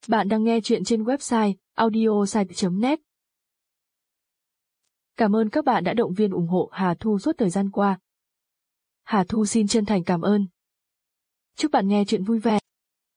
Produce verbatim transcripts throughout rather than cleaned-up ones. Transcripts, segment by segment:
Bạn đang nghe chuyện trên website audiosite chấm net. Cảm ơn các bạn đã động viên ủng hộ Hà Thu suốt thời gian qua. Hà Thu xin chân thành cảm ơn. Chúc bạn nghe chuyện vui vẻ.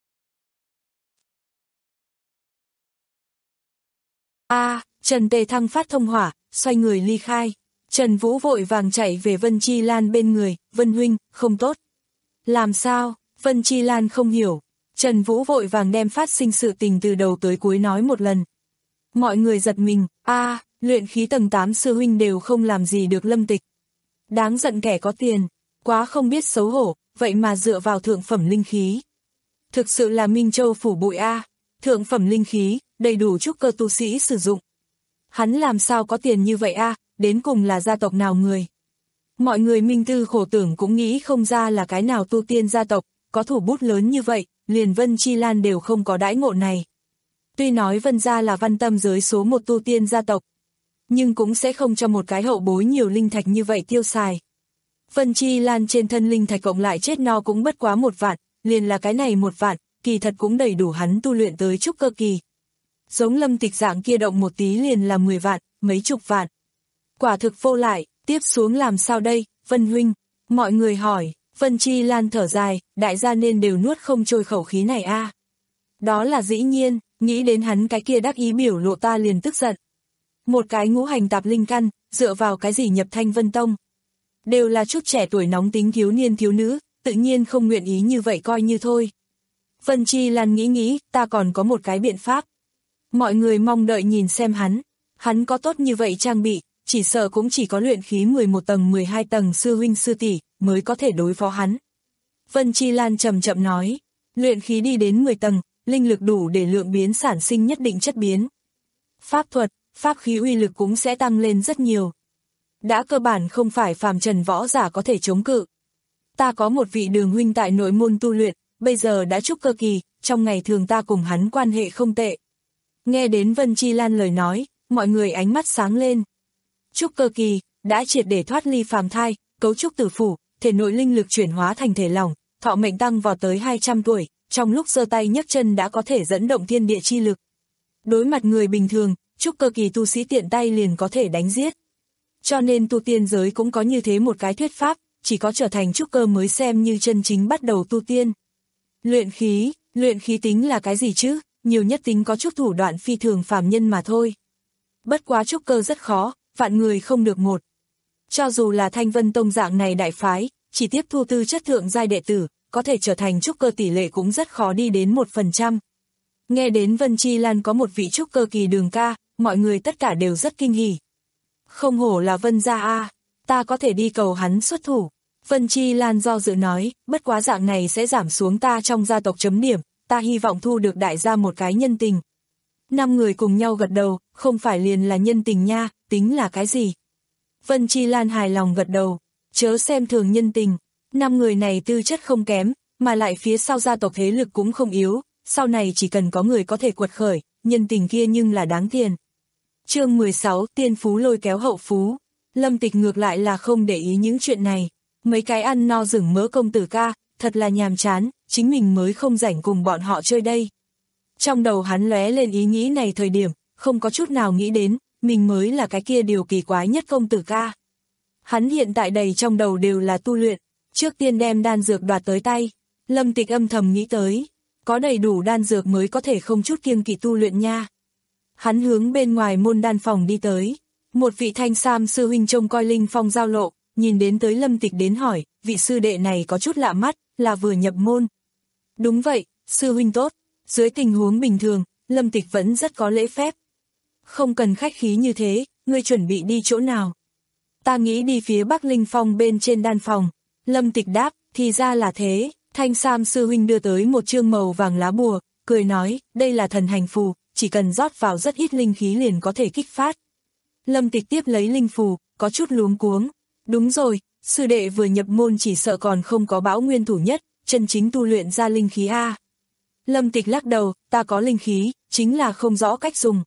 A, à, Trần Tề Thăng phát thông hỏa, xoay người ly khai. Trần Vũ vội vàng chạy về Vân Chi Lan bên người, Vân huynh, không tốt. Làm sao? Vân Chi Lan không hiểu. Trần Vũ vội vàng đem phát sinh sự tình từ đầu tới cuối nói một lần. Mọi người giật mình, a, à, luyện khí tầng tám sư huynh đều không làm gì được Lâm Tịch. Đáng giận kẻ có tiền, quá không biết xấu hổ, vậy mà dựa vào thượng phẩm linh khí. Thực sự là Minh Châu phủ bụi a, à. Thượng phẩm linh khí, đầy đủ trúc cơ tu sĩ sử dụng. Hắn làm sao có tiền như vậy a, à, đến cùng là gia tộc nào người. Mọi người minh tư khổ tưởng cũng nghĩ không ra là cái nào tu tiên gia tộc, có thủ bút lớn như vậy, liền Vân Chi Lan đều không có đãi ngộ này. Tuy nói Vân gia là văn tâm giới số một tu tiên gia tộc, nhưng cũng sẽ không cho một cái hậu bối nhiều linh thạch như vậy tiêu xài. Vân Chi Lan trên thân linh thạch cộng lại chết no cũng bất quá một vạn, liền là cái này một vạn, kỳ thật cũng đầy đủ hắn tu luyện tới trúc cơ kỳ. Giống Lâm Tịch dạng kia động một tí liền là mười vạn, mấy chục vạn. Quả thực vô lại, tiếp xuống làm sao đây, Vân huynh? Mọi người hỏi, Vân Chi Lan thở dài, đại gia nên đều nuốt không trôi khẩu khí này a. À. Đó là dĩ nhiên, nghĩ đến hắn cái kia đắc ý biểu lộ ta liền tức giận. Một cái ngũ hành tạp linh căn, dựa vào cái gì nhập Thanh Vân Tông? Đều là chút trẻ tuổi nóng tính thiếu niên thiếu nữ, tự nhiên không nguyện ý như vậy coi như thôi. Vân Chi Lan nghĩ nghĩ, ta còn có một cái biện pháp. Mọi người mong đợi nhìn xem hắn, hắn có tốt như vậy trang bị, chỉ sợ cũng chỉ có luyện khí mười một tầng mười hai tầng sư huynh sư tỷ mới có thể đối phó hắn. Vân Chi Lan chậm chậm nói, luyện khí đi đến mười tầng, linh lực đủ để lượng biến sản sinh nhất định chất biến. Pháp thuật, pháp khí uy lực cũng sẽ tăng lên rất nhiều. Đã cơ bản không phải phàm trần võ giả có thể chống cự. Ta có một vị Đường huynh tại nội môn tu luyện, bây giờ đã trúc cơ kỳ, trong ngày thường ta cùng hắn quan hệ không tệ. Nghe đến Vân Chi Lan lời nói, mọi người ánh mắt sáng lên. Trúc cơ kỳ, đã triệt để thoát ly phàm thai, cấu trúc tử phủ, thể nội linh lực chuyển hóa thành thể lỏng, thọ mệnh tăng vào tới hai trăm tuổi, trong lúc giơ tay nhấc chân đã có thể dẫn động thiên địa chi lực. Đối mặt người bình thường, trúc cơ kỳ tu sĩ tiện tay liền có thể đánh giết. Cho nên tu tiên giới cũng có như thế một cái thuyết pháp, chỉ có trở thành trúc cơ mới xem như chân chính bắt đầu tu tiên. Luyện khí, luyện khí tính là cái gì chứ, nhiều nhất tính có chút thủ đoạn phi thường phàm nhân mà thôi. Bất quá trúc cơ rất khó, vạn người không được một. Cho dù là Thanh Vân Tông dạng này đại phái, chỉ tiếp thu tư chất thượng giai đệ tử, có thể trở thành trúc cơ tỷ lệ cũng rất khó đi đến một phần trăm. Nghe đến Vân Chi Lan có một vị trúc cơ kỳ Đường ca, mọi người tất cả đều rất kinh hỉ. Không hổ là Vân gia a, ta có thể đi cầu hắn xuất thủ. Vân Chi Lan do dự nói, bất quá dạng này sẽ giảm xuống ta trong gia tộc chấm điểm, ta hy vọng thu được đại gia một cái nhân tình. Năm người cùng nhau gật đầu, không phải liền là nhân tình nha, tính là cái gì? Vân Chi Lan hài lòng gật đầu, chớ xem thường nhân tình, năm người này tư chất không kém, mà lại phía sau gia tộc thế lực cũng không yếu, sau này chỉ cần có người có thể quật khởi, nhân tình kia nhưng là đáng tiền. Chương mười sáu, tiên phú lôi kéo hậu phú. Lâm Tịch ngược lại là không để ý những chuyện này, mấy cái ăn no rừng mỡ công tử ca, thật là nhàm chán, chính mình mới không rảnh cùng bọn họ chơi đây. Trong đầu hắn lóe lên ý nghĩ này thời điểm, không có chút nào nghĩ đến, mình mới là cái kia điều kỳ quái nhất công tử ca. Hắn hiện tại đầy trong đầu đều là tu luyện, trước tiên đem đan dược đoạt tới tay. Lâm Tịch âm thầm nghĩ tới, có đầy đủ đan dược mới có thể không chút kiêng kỵ tu luyện nha. Hắn hướng bên ngoài môn đan phòng đi tới, một vị thanh sam sư huynh trông coi linh phong giao lộ, nhìn đến tới Lâm Tịch đến hỏi, vị sư đệ này có chút lạ mắt, là vừa nhập môn. Đúng vậy, sư huynh tốt, dưới tình huống bình thường, Lâm Tịch vẫn rất có lễ phép. Không cần khách khí như thế, ngươi chuẩn bị đi chỗ nào? Ta nghĩ đi phía Bắc Linh Phong bên trên đan phòng. Lâm Tịch đáp, thì ra là thế. Thanh sam sư huynh đưa tới một chương màu vàng lá bùa, cười nói, đây là thần hành phù, chỉ cần rót vào rất ít linh khí liền có thể kích phát. Lâm Tịch tiếp lấy linh phù, có chút luống cuống. Đúng rồi, sư đệ vừa nhập môn chỉ sợ còn không có bão nguyên thủ nhất, chân chính tu luyện ra linh khí a. Lâm Tịch lắc đầu, ta có linh khí, chính là không rõ cách dùng.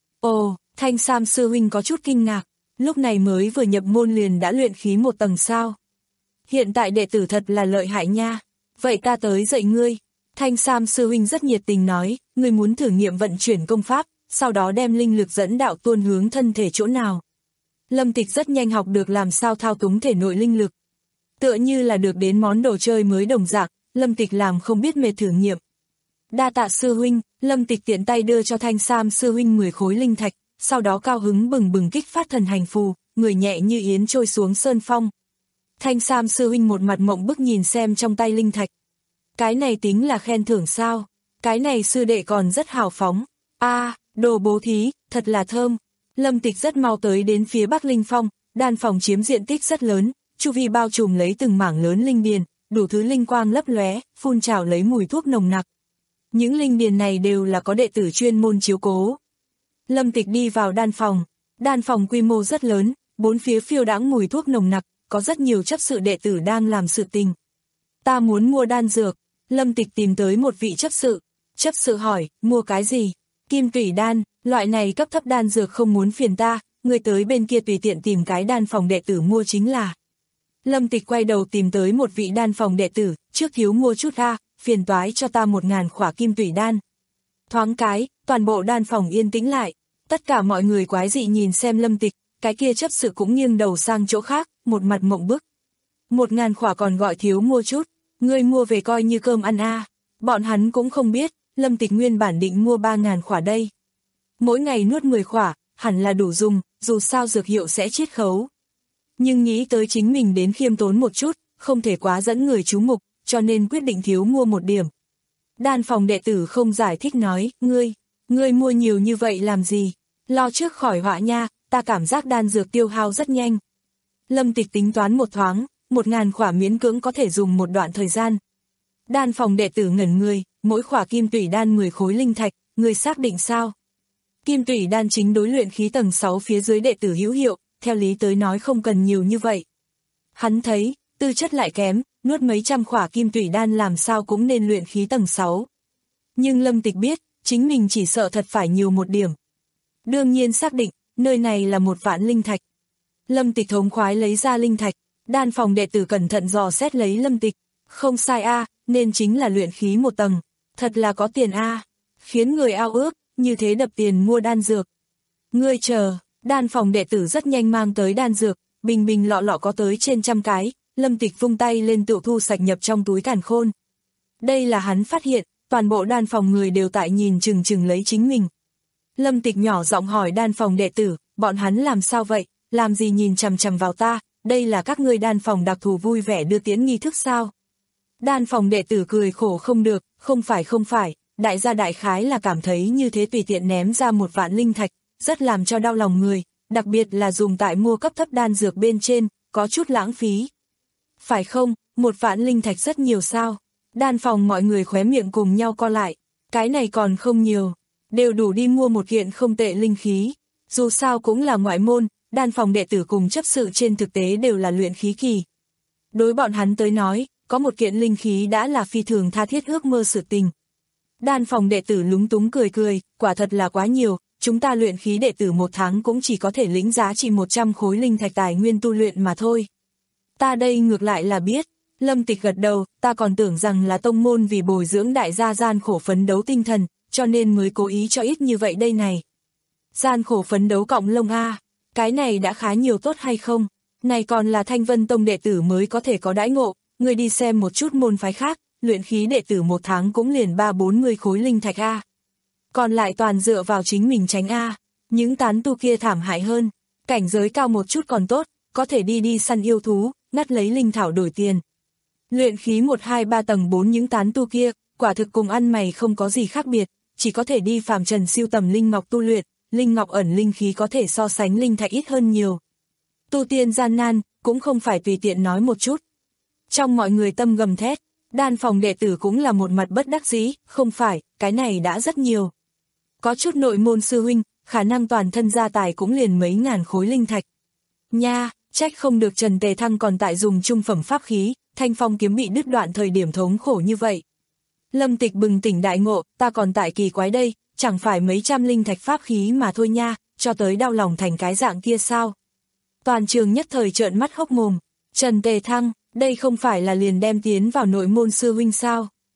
Ồ, Thanh sam sư huynh có chút kinh ngạc, lúc này mới vừa nhập môn liền đã luyện khí một tầng sao. Hiện tại đệ tử thật là lợi hại nha, vậy ta tới dạy ngươi. Thanh Sam sư huynh rất nhiệt tình nói, người muốn thử nghiệm vận chuyển công pháp, sau đó đem linh lực dẫn đạo tuôn hướng thân thể chỗ nào. Lâm Tịch rất nhanh học được làm sao thao túng thể nội linh lực. Tựa như là được đến món đồ chơi mới đồng dạng, Lâm Tịch làm không biết mệt thử nghiệm. Đa tạ sư huynh, Lâm Tịch tiện tay đưa cho Thanh Sam sư huynh mười khối linh thạch, sau đó cao hứng bừng bừng kích phát thần hành phù, người nhẹ như yến trôi xuống sơn phong. Thanh Sam sư huynh một mặt mộng bức nhìn xem trong tay linh thạch. Cái này tính là khen thưởng sao? Cái này sư đệ còn rất hào phóng. A, à, đồ bố thí, thật là thơm. Lâm Tịch rất mau tới đến phía Bắc Linh Phong, đan phòng chiếm diện tích rất lớn, chu vi bao trùm lấy từng mảng lớn linh điền, đủ thứ linh quang lấp lóe, phun trào lấy mùi thuốc nồng nặc. Những linh điền này đều là có đệ tử chuyên môn chiếu cố. Lâm Tịch đi vào đan phòng, đan phòng quy mô rất lớn, bốn phía phiêu đãng mùi thuốc nồng nặc, có rất nhiều chấp sự đệ tử đang làm sự tình. Ta muốn mua đan dược. Lâm Tịch tìm tới một vị chấp sự. Chấp sự hỏi, mua cái gì? Kim tủy đan, loại này cấp thấp đan dược không muốn phiền ta, người tới bên kia tùy tiện tìm cái đan phòng đệ tử mua chính là. Lâm Tịch quay đầu tìm tới một vị đan phòng đệ tử, trước thiếu mua chút a, phiền toái cho ta một ngàn khỏa kim tủy đan. Thoáng cái, toàn bộ đan phòng yên tĩnh lại, tất cả mọi người quái dị nhìn xem Lâm Tịch, cái kia chấp sự cũng nghiêng đầu sang chỗ khác, một mặt mộng bức. Một ngàn khỏa còn gọi thiếu mua chút, ngươi mua về coi như cơm ăn a. Bọn hắn cũng không biết, Lâm Tịch nguyên bản định mua ba ngàn khỏa đây. Mỗi ngày nuốt mười khỏa, hẳn là đủ dùng, dù sao dược hiệu sẽ chiết khấu. Nhưng nghĩ tới chính mình đến khiêm tốn một chút, không thể quá dẫn người chú mục, cho nên quyết định thiếu mua một điểm. Đan phòng đệ tử không giải thích nói, ngươi, ngươi mua nhiều như vậy làm gì? Lo trước khỏi họa nha, ta cảm giác đan dược tiêu hao rất nhanh. Lâm Tịch tính toán một thoáng, một ngàn khỏa miễn cưỡng có thể dùng một đoạn thời gian. Đan phòng đệ tử ngẩn người, mỗi khỏa kim tủy đan mười khối linh thạch, người xác định sao? Kim tủy đan chính đối luyện khí tầng sáu phía dưới đệ tử hữu hiệu, theo lý tới nói không cần nhiều như vậy. Hắn thấy, tư chất lại kém, nuốt mấy trăm khỏa kim tủy đan làm sao cũng nên luyện khí tầng sáu. Nhưng Lâm Tịch biết, chính mình chỉ sợ thật phải nhiều một điểm. Đương nhiên xác định, nơi này là một vạn linh thạch. Lâm Tịch thống khoái lấy ra linh thạch, đan phòng đệ tử cẩn thận dò xét lấy Lâm Tịch. Không sai a, nên chính là luyện khí một tầng, thật là có tiền a, khiến người ao ước, như thế đập tiền mua đan dược. Ngươi chờ, đan phòng đệ tử rất nhanh mang tới đan dược, bình bình lọ lọ có tới trên trăm cái, Lâm Tịch vung tay lên tự thu sạch nhập trong túi càn khôn. Đây là hắn phát hiện, toàn bộ đan phòng người đều tại nhìn chừng chừng lấy chính mình. Lâm Tịch nhỏ giọng hỏi đan phòng đệ tử, bọn hắn làm sao vậy, làm gì nhìn chằm chằm vào ta, đây là các ngươi đan phòng đặc thù vui vẻ đưa tiễn nghi thức sao? Đan phòng đệ tử cười khổ không được, không phải không phải, đại gia đại khái là cảm thấy như thế tùy tiện ném ra một vạn linh thạch, rất làm cho đau lòng người, đặc biệt là dùng tại mua cấp thấp đan dược bên trên, có chút lãng phí. Phải không, một vạn linh thạch rất nhiều sao? Đan phòng mọi người khóe miệng cùng nhau co lại, cái này còn không nhiều, đều đủ đi mua một kiện không tệ linh khí, dù sao cũng là ngoại môn, đan phòng đệ tử cùng chấp sự trên thực tế đều là luyện khí kỳ. Đối bọn hắn tới nói, có một kiện linh khí đã là phi thường tha thiết ước mơ sự tình. Đan phòng đệ tử lúng túng cười cười, quả thật là quá nhiều, chúng ta luyện khí đệ tử một tháng cũng chỉ có thể lĩnh giá trị một trăm khối linh thạch tài nguyên tu luyện mà thôi. Ta đây ngược lại là biết, Lâm Tịch gật đầu, ta còn tưởng rằng là tông môn vì bồi dưỡng đại gia gian khổ phấn đấu tinh thần, cho nên mới cố ý cho ít như vậy đây này. Gian khổ phấn đấu cộng lông a, cái này đã khá nhiều tốt hay không? Này còn là Thanh Vân Tông đệ tử mới có thể có đãi ngộ, người đi xem một chút môn phái khác, luyện khí đệ tử một tháng cũng liền ba bốn mươi khối linh thạch a. Còn lại toàn dựa vào chính mình tránh a, những tán tu kia thảm hại hơn, cảnh giới cao một chút còn tốt, có thể đi đi săn yêu thú, ngắt lấy linh thảo đổi tiền. Luyện khí một hai ba tầng bốn những tán tu kia, quả thực cùng ăn mày không có gì khác biệt, chỉ có thể đi phàm trần siêu tầm linh ngọc tu luyện, linh ngọc ẩn linh khí có thể so sánh linh thạch ít hơn nhiều. Tu tiên gian nan, cũng không phải tùy tiện nói một chút. Trong mọi người tâm gầm thét, đan phòng đệ tử cũng là một mặt bất đắc dĩ, không phải, cái này đã rất nhiều. Có chút nội môn sư huynh, khả năng toàn thân gia tài cũng liền mấy ngàn khối linh thạch. Nha, trách không được Trần Tề Thăng còn tại dùng trung phẩm pháp khí, thanh phong kiếm bị đứt đoạn thời điểm thống khổ như vậy. Lâm Tịch bừng tỉnh đại ngộ, ta còn tại kỳ quái đây, chẳng phải mấy trăm linh thạch pháp khí mà thôi nha, cho tới đau lòng thành cái dạng kia sao. Toàn trường nhất thời trợn mắt hốc mồm, Trần Tề Thăng, đây không phải là liền đem tiến vào nội môn sư huynh sao.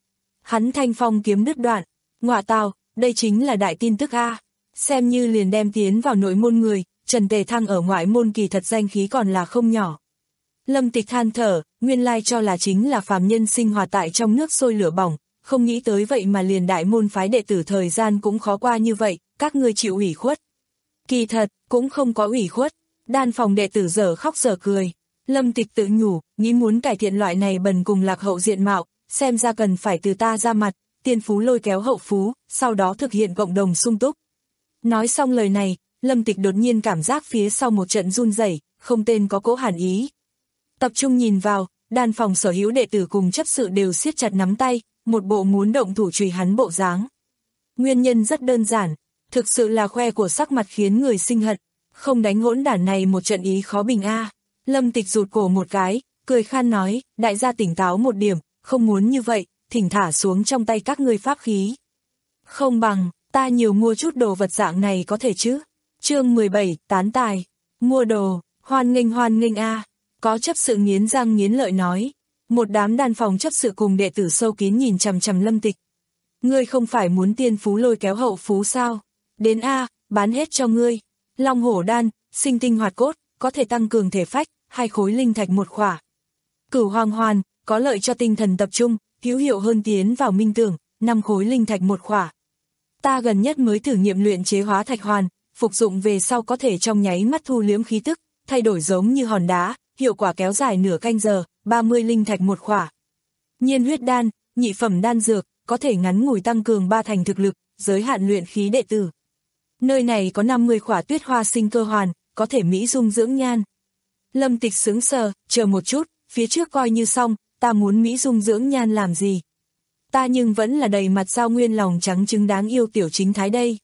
Hắn thanh phong kiếm đứt đoạn, ngọa tào, đây chính là đại tin tức a. Xem như liền đem tiến vào nội môn người, Trần Tề Thăng ở ngoại môn kỳ thật danh khí còn là không nhỏ. Lâm Tịch than thở, nguyên lai cho là chính là phàm nhân sinh hoạt tại trong nước sôi lửa bỏng, không nghĩ tới vậy mà liền đại môn phái đệ tử thời gian cũng khó qua như vậy, các ngươi chịu ủy khuất. Kỳ thật, cũng không có ủy khuất, đan phòng đệ tử dở khóc dở cười. Lâm Tịch tự nhủ, nghĩ muốn cải thiện loại này bần cùng lạc hậu diện mạo, xem ra cần phải từ ta ra mặt, tiên phú lôi kéo hậu phú, sau đó thực hiện cộng đồng sung túc. Nói xong lời này, Lâm Tịch đột nhiên cảm giác phía sau một trận run rẩy, không tên có cỗ hàn ý. Tập trung nhìn vào, đan phòng sở hữu đệ tử cùng chấp sự đều siết chặt nắm tay, một bộ muốn động thủ chùy hắn bộ dáng. Nguyên nhân rất đơn giản, thực sự là khoe của sắc mặt khiến người sinh hận, không đánh hỗn đản này một trận ý khó bình a. Lâm Tịch rụt cổ một cái, cười khan nói, đại gia tỉnh táo một điểm, không muốn như vậy, thỉnh thả xuống trong tay các ngươi pháp khí. Không bằng, ta nhiều mua chút đồ vật dạng này có thể chứ. Chương mười bảy, tán tài, mua đồ, hoan nghênh hoan nghênh a. Có chấp sự nghiến răng nghiến lợi nói. Một đám đan phòng chấp sự cùng đệ tử sâu kín nhìn chằm chằm Lâm Tịch. Ngươi không phải muốn tiên phú lôi kéo hậu phú sao? Đến a, bán hết cho ngươi. Long hổ đan, sinh tinh hoạt cốt, có thể tăng cường thể phách, hai khối linh thạch một khỏa. Cửu hoàng hoàn, có lợi cho tinh thần tập trung, hữu hiệu hơn tiến vào minh tưởng, năm khối linh thạch một khỏa. Ta gần nhất mới thử nghiệm luyện chế hóa thạch hoàn, phục dụng về sau có thể trong nháy mắt thu liễm khí tức, thay đổi giống như hòn đá, hiệu quả kéo dài nửa canh giờ, ba mươi linh thạch một khỏa. Nhiên huyết đan, nhị phẩm đan dược, có thể ngắn ngủi tăng cường ba thành thực lực, giới hạn luyện khí đệ tử. Nơi này có năm mươi khỏa tuyết hoa sinh cơ hoàn, có thể mỹ dung dưỡng nhan. Lâm Tịch sững sờ, chờ một chút, phía trước coi như xong, ta muốn mỹ dung dưỡng nhan làm gì? Ta nhưng vẫn là đầy mặt sao nguyên lòng trắng trứng đáng yêu tiểu chính thái đây.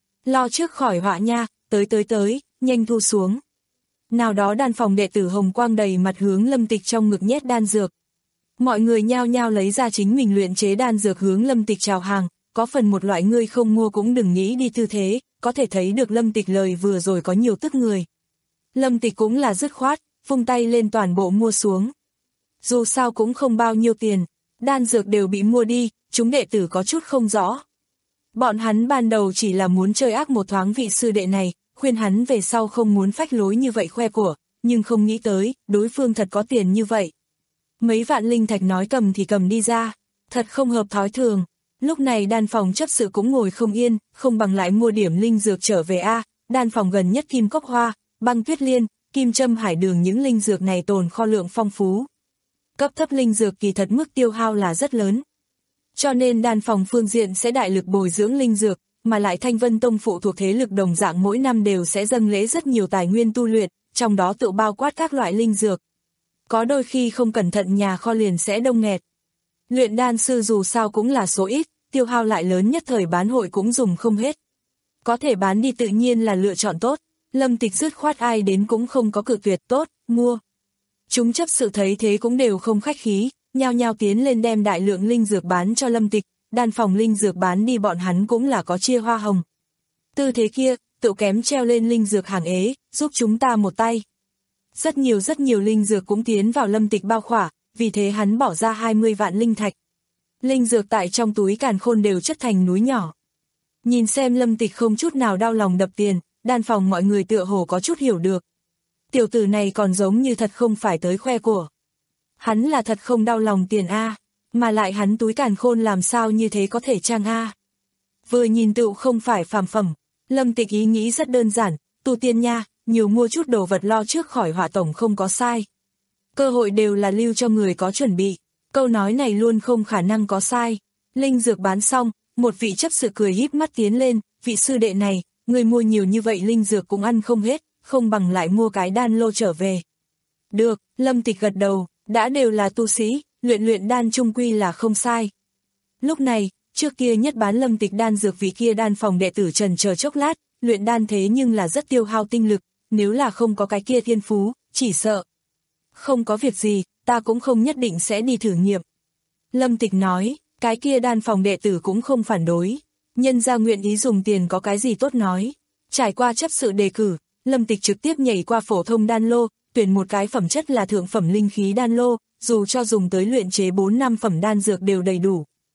Lo trước khỏi họa nha, tới tới tới, nhanh thu xuống. Nào đó đan phòng đệ tử hồng quang đầy mặt hướng Lâm Tịch trong ngực nhét đan dược. Mọi người nhao nhao lấy ra chính mình luyện chế đan dược hướng Lâm Tịch chào hàng, có phần một loại ngươi không mua cũng đừng nghĩ đi tư thế, có thể thấy được Lâm Tịch lời vừa rồi có nhiều tức người. Lâm Tịch cũng là dứt khoát, vung tay lên toàn bộ mua xuống. Dù sao cũng không bao nhiêu tiền, đan dược đều bị mua đi, chúng đệ tử có chút không rõ. Bọn hắn ban đầu chỉ là muốn chơi ác một thoáng vị sư đệ này, khuyên hắn về sau không muốn phách lối như vậy khoe của, nhưng không nghĩ tới, đối phương thật có tiền như vậy. Mấy vạn linh thạch nói cầm thì cầm đi ra, thật không hợp thói thường. Lúc này đan phòng chấp sự cũng ngồi không yên, không bằng lại mua điểm linh dược trở về a. Đan phòng gần nhất kim cốc hoa, băng tuyết liên, kim châm hải đường, những linh dược này tồn kho lượng phong phú. Cấp thấp linh dược kỳ thật mức tiêu hao là rất lớn. Cho nên đan phòng phương diện sẽ đại lực bồi dưỡng linh dược, mà lại Thanh Vân Tông phụ thuộc thế lực đồng dạng mỗi năm đều sẽ dâng lễ rất nhiều tài nguyên tu luyện, trong đó tự bao quát các loại linh dược. Có đôi khi không cẩn thận nhà kho liền sẽ đông nghẹt. Luyện đan sư dù sao cũng là số ít, tiêu hao lại lớn nhất thời bán hội cũng dùng không hết. Có thể bán đi tự nhiên là lựa chọn tốt, Lâm Tịch dứt khoát ai đến cũng không có cự tuyệt, tốt, mua. Chúng chấp sự thấy thế cũng đều không khách khí, nhao nhao tiến lên đem đại lượng linh dược bán cho Lâm Tịch, đan phòng linh dược bán đi bọn hắn cũng là có chia hoa hồng. Tư thế kia, tự kém treo lên linh dược hàng ế, giúp chúng ta một tay. Rất nhiều rất nhiều linh dược cũng tiến vào Lâm Tịch bao khỏa, vì thế hắn bỏ ra hai mươi vạn linh thạch. Linh dược tại trong túi càn khôn đều chất thành núi nhỏ. Nhìn xem Lâm Tịch không chút nào đau lòng đập tiền, đan phòng mọi người tựa hồ có chút hiểu được. Tiểu tử này còn giống như thật không phải tới khoe của. Hắn là thật không đau lòng tiền a, mà lại hắn túi càn khôn làm sao như thế có thể trang a. Vừa nhìn tựu không phải phàm phẩm, Lâm Tịch ý nghĩ rất đơn giản, tu tiên nha, nhiều mua chút đồ vật lo trước khỏi họa tổng không có sai. Cơ hội đều là lưu cho người có chuẩn bị, câu nói này luôn không khả năng có sai. Linh dược bán xong, một vị chấp sự cười híp mắt tiến lên, vị sư đệ này, người mua nhiều như vậy linh dược cũng ăn không hết, không bằng lại mua cái đan lô trở về. Được, Lâm Tịch gật đầu, đã đều là tu sĩ, luyện luyện đan chung quy là không sai. Lúc này, trước kia nhất bán Lâm Tịch đan dược vị kia đan phòng đệ tử trần chờ chốc lát, luyện đan thế nhưng là rất tiêu hao tinh lực, nếu là không có cái kia thiên phú, chỉ sợ. Không có việc gì, ta cũng không nhất định sẽ đi thử nghiệm. Lâm Tịch nói, cái kia đan phòng đệ tử cũng không phản đối, nhân ra nguyện ý dùng tiền có cái gì tốt nói. Trải qua chấp sự đề cử, Lâm Tịch trực tiếp nhảy qua phổ thông đan lô, tuyển một cái phẩm chất là thượng phẩm linh khí đan lô, dù cho dùng tới luyện chế bốn năm phẩm đan dược đều đầy đủ.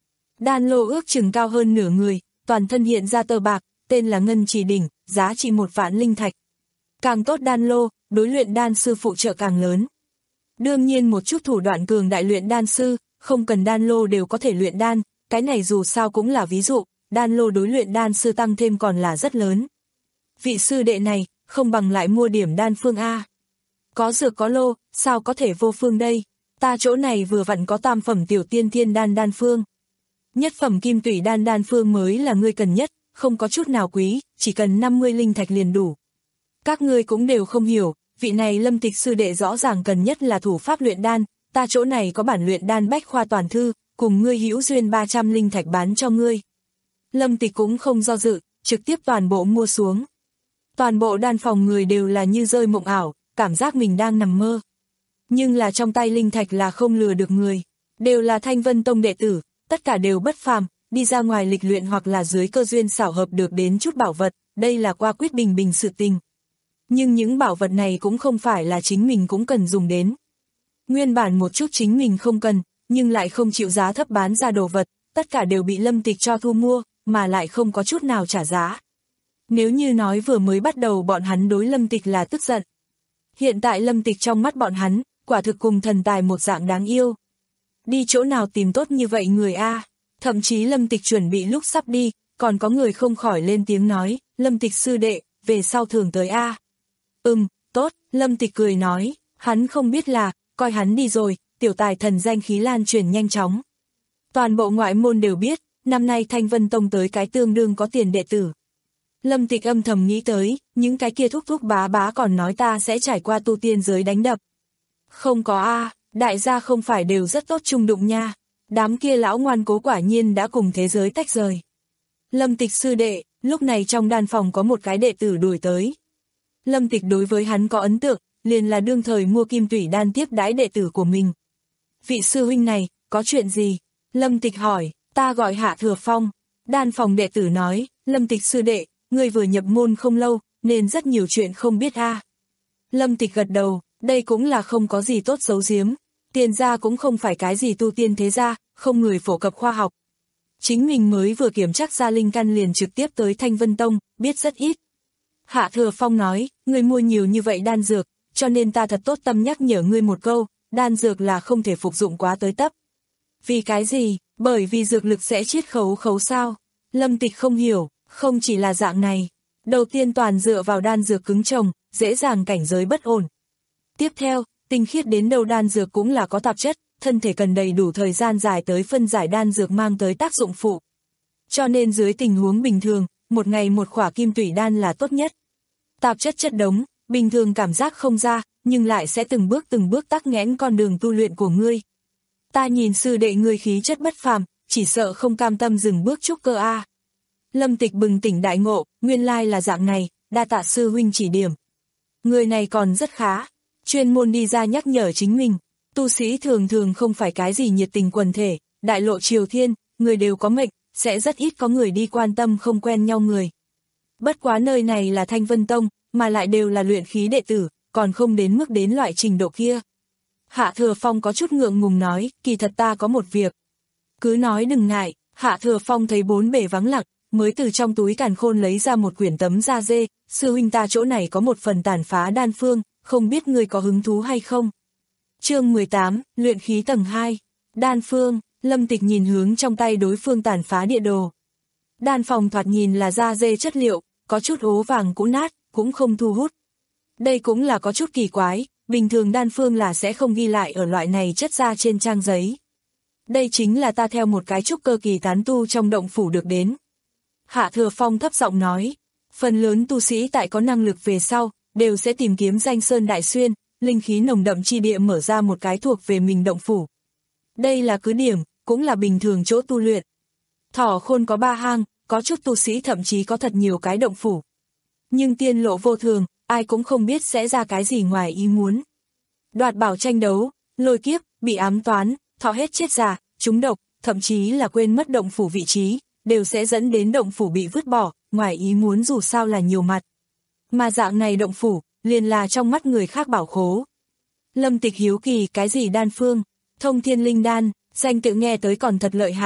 Đan lô ước chừng cao hơn nửa người, toàn thân hiện ra tơ bạc, tên là Ngân Chỉ Đỉnh, giá trị một vạn linh thạch. Càng tốt đan lô, đối luyện đan sư phụ trợ càng lớn. Đương nhiên một chút thủ đoạn cường đại luyện đan sư, không cần đan lô đều có thể luyện đan, cái này dù sao cũng là ví dụ, đan lô đối luyện đan sư tăng thêm còn là rất lớn. Vị sư đệ này, không bằng lại mua điểm đan phương A. Có dược có lô, sao có thể vô phương đây? Ta chỗ này vừa vặn có tam phẩm tiểu tiên thiên đan đan phương. Nhất phẩm kim tủy đan đan phương mới là ngươi cần nhất, không có chút nào quý, chỉ cần năm mươi linh thạch liền đủ. Các ngươi cũng đều không hiểu, vị này Lâm Tịch sư đệ rõ ràng cần nhất là thủ pháp luyện đan, ta chỗ này có bản luyện đan bách khoa toàn thư, cùng ngươi hữu duyên ba trăm linh thạch bán cho ngươi. Lâm Tịch cũng không do dự, trực tiếp toàn bộ mua xuống. Toàn bộ đan phòng người đều là như rơi mộng ảo, cảm giác mình đang nằm mơ. Nhưng là trong tay linh thạch là không lừa được người, đều là Thanh Vân Tông đệ tử, tất cả đều bất phàm, đi ra ngoài lịch luyện hoặc là dưới cơ duyên xảo hợp được đến chút bảo vật, đây là qua quyết bình bình sự tình. Nhưng những bảo vật này cũng không phải là chính mình cũng cần dùng đến. Nguyên bản một chút chính mình không cần, nhưng lại không chịu giá thấp bán ra đồ vật, tất cả đều bị Lâm Tịch cho thu mua, mà lại không có chút nào trả giá. Nếu như nói vừa mới bắt đầu bọn hắn đối Lâm Tịch là tức giận. Hiện tại Lâm Tịch trong mắt bọn hắn, quả thực cùng thần tài một dạng đáng yêu. Đi chỗ nào tìm tốt như vậy người a? Thậm chí Lâm Tịch chuẩn bị lúc sắp đi, còn có người không khỏi lên tiếng nói, Lâm Tịch sư đệ, về sau thường tới a. Ừm, tốt, Lâm Tịch cười nói, hắn không biết là, coi hắn đi rồi, tiểu tài thần danh khí lan truyền nhanh chóng. Toàn bộ ngoại môn đều biết, năm nay Thanh Vân Tông tới cái tương đương có tiền đệ tử. Lâm Tịch âm thầm nghĩ tới, những cái kia thúc thúc bá bá còn nói ta sẽ trải qua tu tiên giới đánh đập. Không có a, đại gia không phải đều rất tốt chung đụng nha. Đám kia lão ngoan cố quả nhiên đã cùng thế giới tách rời. Lâm Tịch sư đệ, lúc này trong đan phòng có một cái đệ tử đuổi tới. Lâm Tịch đối với hắn có ấn tượng, liền là đương thời mua kim tủy đan tiếp đãi đệ tử của mình. Vị sư huynh này, có chuyện gì? Lâm Tịch hỏi, ta gọi Hạ Thừa Phong. Đan phòng đệ tử nói, Lâm Tịch sư đệ, ngươi vừa nhập môn không lâu, nên rất nhiều chuyện không biết a. Lâm Tịch gật đầu, đây cũng là không có gì tốt giấu giếm. Tiền gia cũng không phải cái gì tu tiên thế gia, không người phổ cập khoa học. Chính mình mới vừa kiểm tra ra linh căn liền trực tiếp tới Thanh Vân Tông, biết rất ít. Hạ Thừa Phong nói, ngươi mua nhiều như vậy đan dược, cho nên ta thật tốt tâm nhắc nhở ngươi một câu, đan dược là không thể phục dụng quá tới tấp. Vì cái gì? Bởi vì dược lực sẽ chiết khấu khấu sao? Lâm Tịch không hiểu, không chỉ là dạng này. Đầu tiên toàn dựa vào đan dược cứng trồng, dễ dàng cảnh giới bất ổn. Tiếp theo, tinh khiết đến đâu đan dược cũng là có tạp chất, thân thể cần đầy đủ thời gian dài tới phân giải đan dược mang tới tác dụng phụ. Cho nên dưới tình huống bình thường, một ngày một khỏa kim tủy đan là tốt nhất. Tạp chất chất đống, bình thường cảm giác không ra, nhưng lại sẽ từng bước từng bước tắc nghẽn con đường tu luyện của ngươi. Ta nhìn sư đệ ngươi khí chất bất phàm, chỉ sợ không cam tâm dừng bước trúc cơ a. Lâm Tịch bừng tỉnh đại ngộ, nguyên lai là dạng này, đa tạ sư huynh chỉ điểm. Người này còn rất khá, chuyên môn đi ra nhắc nhở chính mình. Tu sĩ thường thường không phải cái gì nhiệt tình quần thể, đại lộ triều thiên, người đều có mệnh, sẽ rất ít có người đi quan tâm không quen nhau người. Bất quá nơi này là Thanh Vân Tông, mà lại đều là luyện khí đệ tử, còn không đến mức đến loại trình độ kia. Hạ Thừa Phong có chút ngượng ngùng nói, kỳ thật ta có một việc. Cứ nói đừng ngại. Hạ Thừa Phong thấy bốn bề vắng lặng, mới từ trong túi càn khôn lấy ra một quyển tấm da dê, sư huynh ta chỗ này có một phần tàn phá đan phương, không biết người có hứng thú hay không. Chương mười tám, luyện khí tầng hai, đan phương. Lâm Tịch nhìn hướng trong tay đối phương tàn phá địa đồ. Đan phòng thoạt nhìn là da dê chất liệu, có chút ố vàng cũ nát, cũng không thu hút. Đây cũng là có chút kỳ quái, bình thường đan phương là sẽ không ghi lại ở loại này chất da trên trang giấy. Đây chính là ta theo một cái trúc cơ kỳ tán tu trong động phủ được đến. Hạ Thừa Phong thấp giọng nói, phần lớn tu sĩ tại có năng lực về sau, đều sẽ tìm kiếm danh sơn đại xuyên, linh khí nồng đậm chi địa mở ra một cái thuộc về mình động phủ. Đây là cứ điểm, cũng là bình thường chỗ tu luyện. Thỏ khôn có ba hang, có chút tu sĩ thậm chí có thật nhiều cái động phủ. Nhưng tiên lộ vô thường, ai cũng không biết sẽ ra cái gì ngoài ý muốn. Đoạt bảo tranh đấu, lôi kiếp, bị ám toán, thọ hết chết già, trúng độc, thậm chí là quên mất động phủ vị trí, đều sẽ dẫn đến động phủ bị vứt bỏ, ngoài ý muốn dù sao là nhiều mặt. Mà dạng này động phủ, liền là trong mắt người khác bảo khố. Lâm Tịch hiếu kỳ cái gì đan phương, thông thiên linh đan, danh tự nghe tới còn thật lợi hại.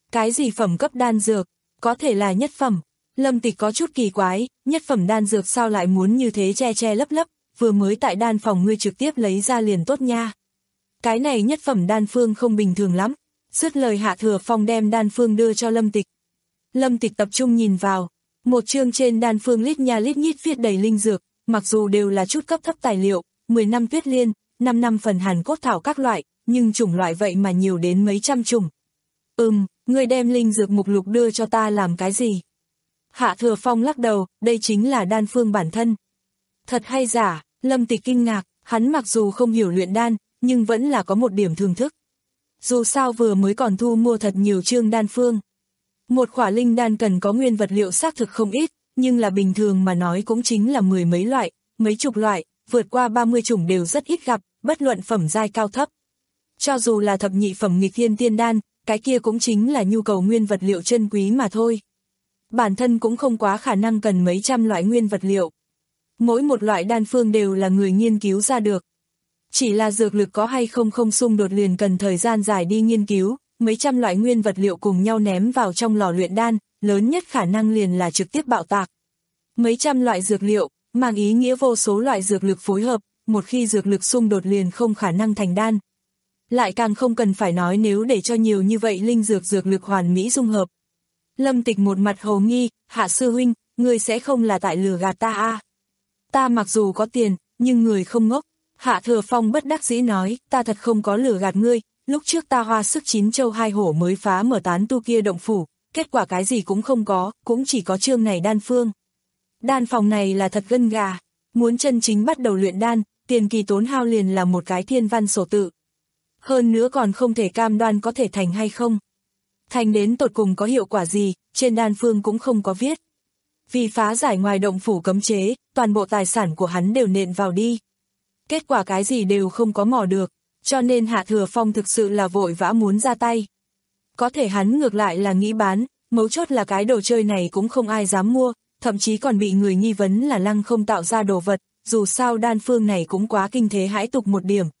Cái gì phẩm cấp đan dược, có thể là nhất phẩm. Lâm Tịch có chút kỳ quái, nhất phẩm đan dược sao lại muốn như thế che che lấp lấp, vừa mới tại đan phòng ngươi trực tiếp lấy ra liền tốt nha. Cái này nhất phẩm đan phương không bình thường lắm. Dứt lời Hạ Thừa Phong đem đan phương đưa cho Lâm Tịch. Lâm Tịch tập trung nhìn vào, một chương trên đan phương lít nha lít nhít viết đầy linh dược, mặc dù đều là chút cấp thấp tài liệu, mười năm tuyết liên, năm năm phần hàn cốt thảo các loại, nhưng chủng loại vậy mà nhiều đến mấy trăm chủng. Ừm, ngươi đem linh dược mục lục đưa cho ta làm cái gì? Hạ Thừa Phong lắc đầu, đây chính là đan phương bản thân. Thật hay giả? Lâm Tịch kinh ngạc, hắn mặc dù không hiểu luyện đan, nhưng vẫn là có một điểm thưởng thức. Dù sao vừa mới còn thu mua thật nhiều chương đan phương. Một khỏa linh đan cần có nguyên vật liệu xác thực không ít, nhưng là bình thường mà nói cũng chính là mười mấy loại, mấy chục loại, vượt qua ba mươi chủng đều rất ít gặp, bất luận phẩm giai cao thấp. Cho dù là thập nhị phẩm nghịch thiên tiên đan, cái kia cũng chính là nhu cầu nguyên vật liệu chân quý mà thôi. Bản thân cũng không quá khả năng cần mấy trăm loại nguyên vật liệu. Mỗi một loại đan phương đều là người nghiên cứu ra được. Chỉ là dược lực có hay không không xung đột liền cần thời gian dài đi nghiên cứu, mấy trăm loại nguyên vật liệu cùng nhau ném vào trong lò luyện đan, lớn nhất khả năng liền là trực tiếp bạo tạc. Mấy trăm loại dược liệu, mang ý nghĩa vô số loại dược lực phối hợp, một khi dược lực xung đột liền không khả năng thành đan. Lại càng không cần phải nói nếu để cho nhiều như vậy linh dược dược lực hoàn mỹ dung hợp. Lâm Tịch một mặt hồ nghi, Hạ sư huynh, người sẽ không là tại lừa gạt ta à? Ta mặc dù có tiền, nhưng người không ngốc. Hạ Thừa Phong bất đắc dĩ nói, ta thật không có lừa gạt ngươi, lúc trước ta hoa sức chín châu hai hổ mới phá mở tán tu kia động phủ, kết quả cái gì cũng không có, cũng chỉ có chương này đan phương. Đan phòng này là thật gân gà, muốn chân chính bắt đầu luyện đan, tiền kỳ tốn hao liền là một cái thiên văn sổ tự. Hơn nữa còn không thể cam đoan có thể thành hay không. Thành đến tột cùng có hiệu quả gì, trên đan phương cũng không có viết. Vì phá giải ngoài động phủ cấm chế, toàn bộ tài sản của hắn đều nện vào đi. Kết quả cái gì đều không có mò được, cho nên Hạ Thừa Phong thực sự là vội vã muốn ra tay. Có thể hắn ngược lại là nghĩ bán, mấu chốt là cái đồ chơi này cũng không ai dám mua, thậm chí còn bị người nghi vấn là lăng không tạo ra đồ vật, dù sao đan phương này cũng quá kinh thế hãi tục một điểm.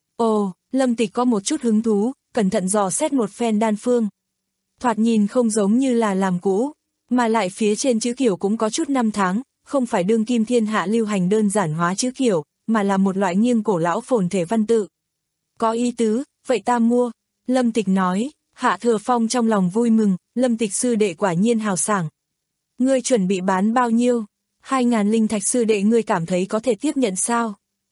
Ồ, Lâm Tịch có một chút hứng thú, cẩn thận dò xét một phen đan phương. Thoạt nhìn không giống như là làm cũ, mà lại phía trên chữ kiểu cũng có chút năm tháng, không phải đương kim thiên hạ lưu hành đơn giản hóa chữ kiểu, mà là một loại nghiêng cổ lão phồn thể văn tự. Có ý tứ, vậy ta mua. Lâm Tịch nói, Hạ Thừa Phong trong lòng vui mừng, Lâm Tịch sư đệ quả nhiên hào sảng. Ngươi chuẩn bị bán bao nhiêu? Hai ngàn linh thạch sư đệ ngươi cảm thấy có thể tiếp nhận sao?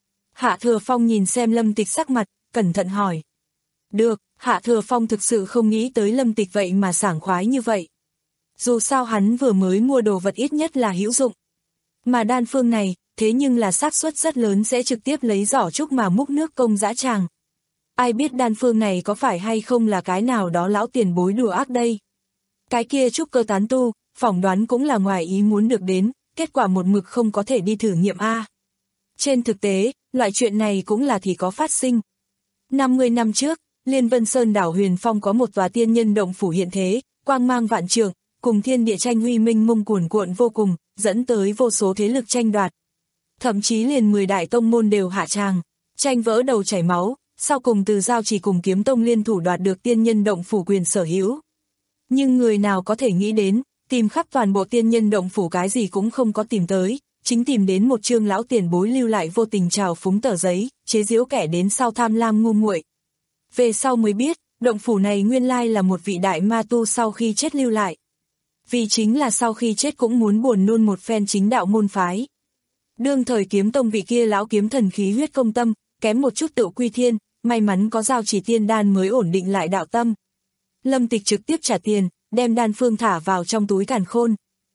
Hạ Thừa Phong nhìn xem Lâm Tịch sắc mặt, cẩn thận hỏi. Được, Hạ Thừa Phong thực sự không nghĩ tới Lâm Tịch vậy mà sảng khoái như vậy. Dù sao hắn vừa mới mua đồ vật ít nhất là hữu dụng. Mà đan phương này, thế nhưng là xác suất rất lớn sẽ trực tiếp lấy giỏ trúc mà múc nước công dã tràng. Ai biết đan phương này có phải hay không là cái nào đó lão tiền bối đùa ác đây. Cái kia trúc cơ tán tu, phỏng đoán cũng là ngoài ý muốn được đến, kết quả một mực không có thể đi thử nghiệm A. Trên thực tế, loại chuyện này cũng là thì có phát sinh. năm mươi năm trước, Liên Vân Sơn đảo Huyền Phong có một tòa tiên nhân động phủ hiện thế, quang mang vạn trượng, cùng thiên địa tranh huy minh mông cuồn cuộn vô cùng, dẫn tới vô số thế lực tranh đoạt. Thậm chí liền mười đại tông môn đều hạ tràng, tranh vỡ đầu chảy máu, sau cùng từ Giao Chỉ cùng Kiếm Tông liên thủ đoạt được tiên nhân động phủ quyền sở hữu. Nhưng người nào có thể nghĩ đến, tìm khắp toàn bộ tiên nhân động phủ cái gì cũng không có tìm tới, chính tìm đến một chương lão tiền bối lưu lại vô tình trào phúng tờ giấy, chế giễu kẻ đến sau tham lam ngu muội. Về sau mới biết, động phủ này nguyên lai là một vị đại ma tu sau khi chết lưu lại. Vì chính là sau khi chết cũng muốn buồn nôn một phen chính đạo môn phái. Đương thời Kiếm Tông vị kia lão kiếm thần khí huyết công tâm, kém một chút tự quy thiên, may mắn có Giao Chỉ tiên đan mới ổn định lại đạo tâm. Lâm Tịch trực tiếp trả tiền, đem đan phương thả vào trong túi càn khôn.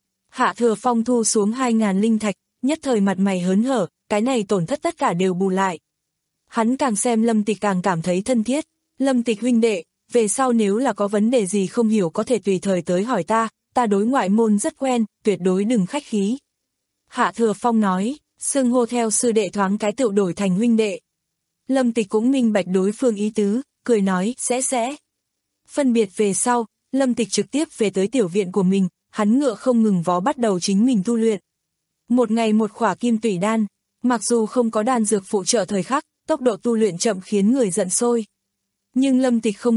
Hạ Thừa Phong thu xuống hai ngàn linh thạch, nhất thời mặt mày hớn hở, cái này tổn thất tất cả đều bù lại. Hắn càng xem Lâm Tịch càng cảm thấy thân thiết, Lâm Tịch huynh đệ, về sau nếu là có vấn đề gì không hiểu có thể tùy thời tới hỏi ta, ta đối ngoại môn rất quen, tuyệt đối đừng khách khí. Hạ Thừa Phong nói, xưng hô theo sư đệ thoáng cái tự đổi thành huynh đệ. Lâm Tịch cũng minh bạch đối phương ý tứ, cười nói, sẽ sẽ. Phân biệt về sau, Lâm Tịch trực tiếp về tới tiểu viện của mình, hắn ngựa không ngừng vó bắt đầu chính mình tu luyện. Một ngày một khỏa kim tủy đan, mặc dù không có đan dược phụ trợ thời khắc, tốc độ tu luyện chậm khiến người giận sôi. Nhưng Lâm Tịch không ngốc,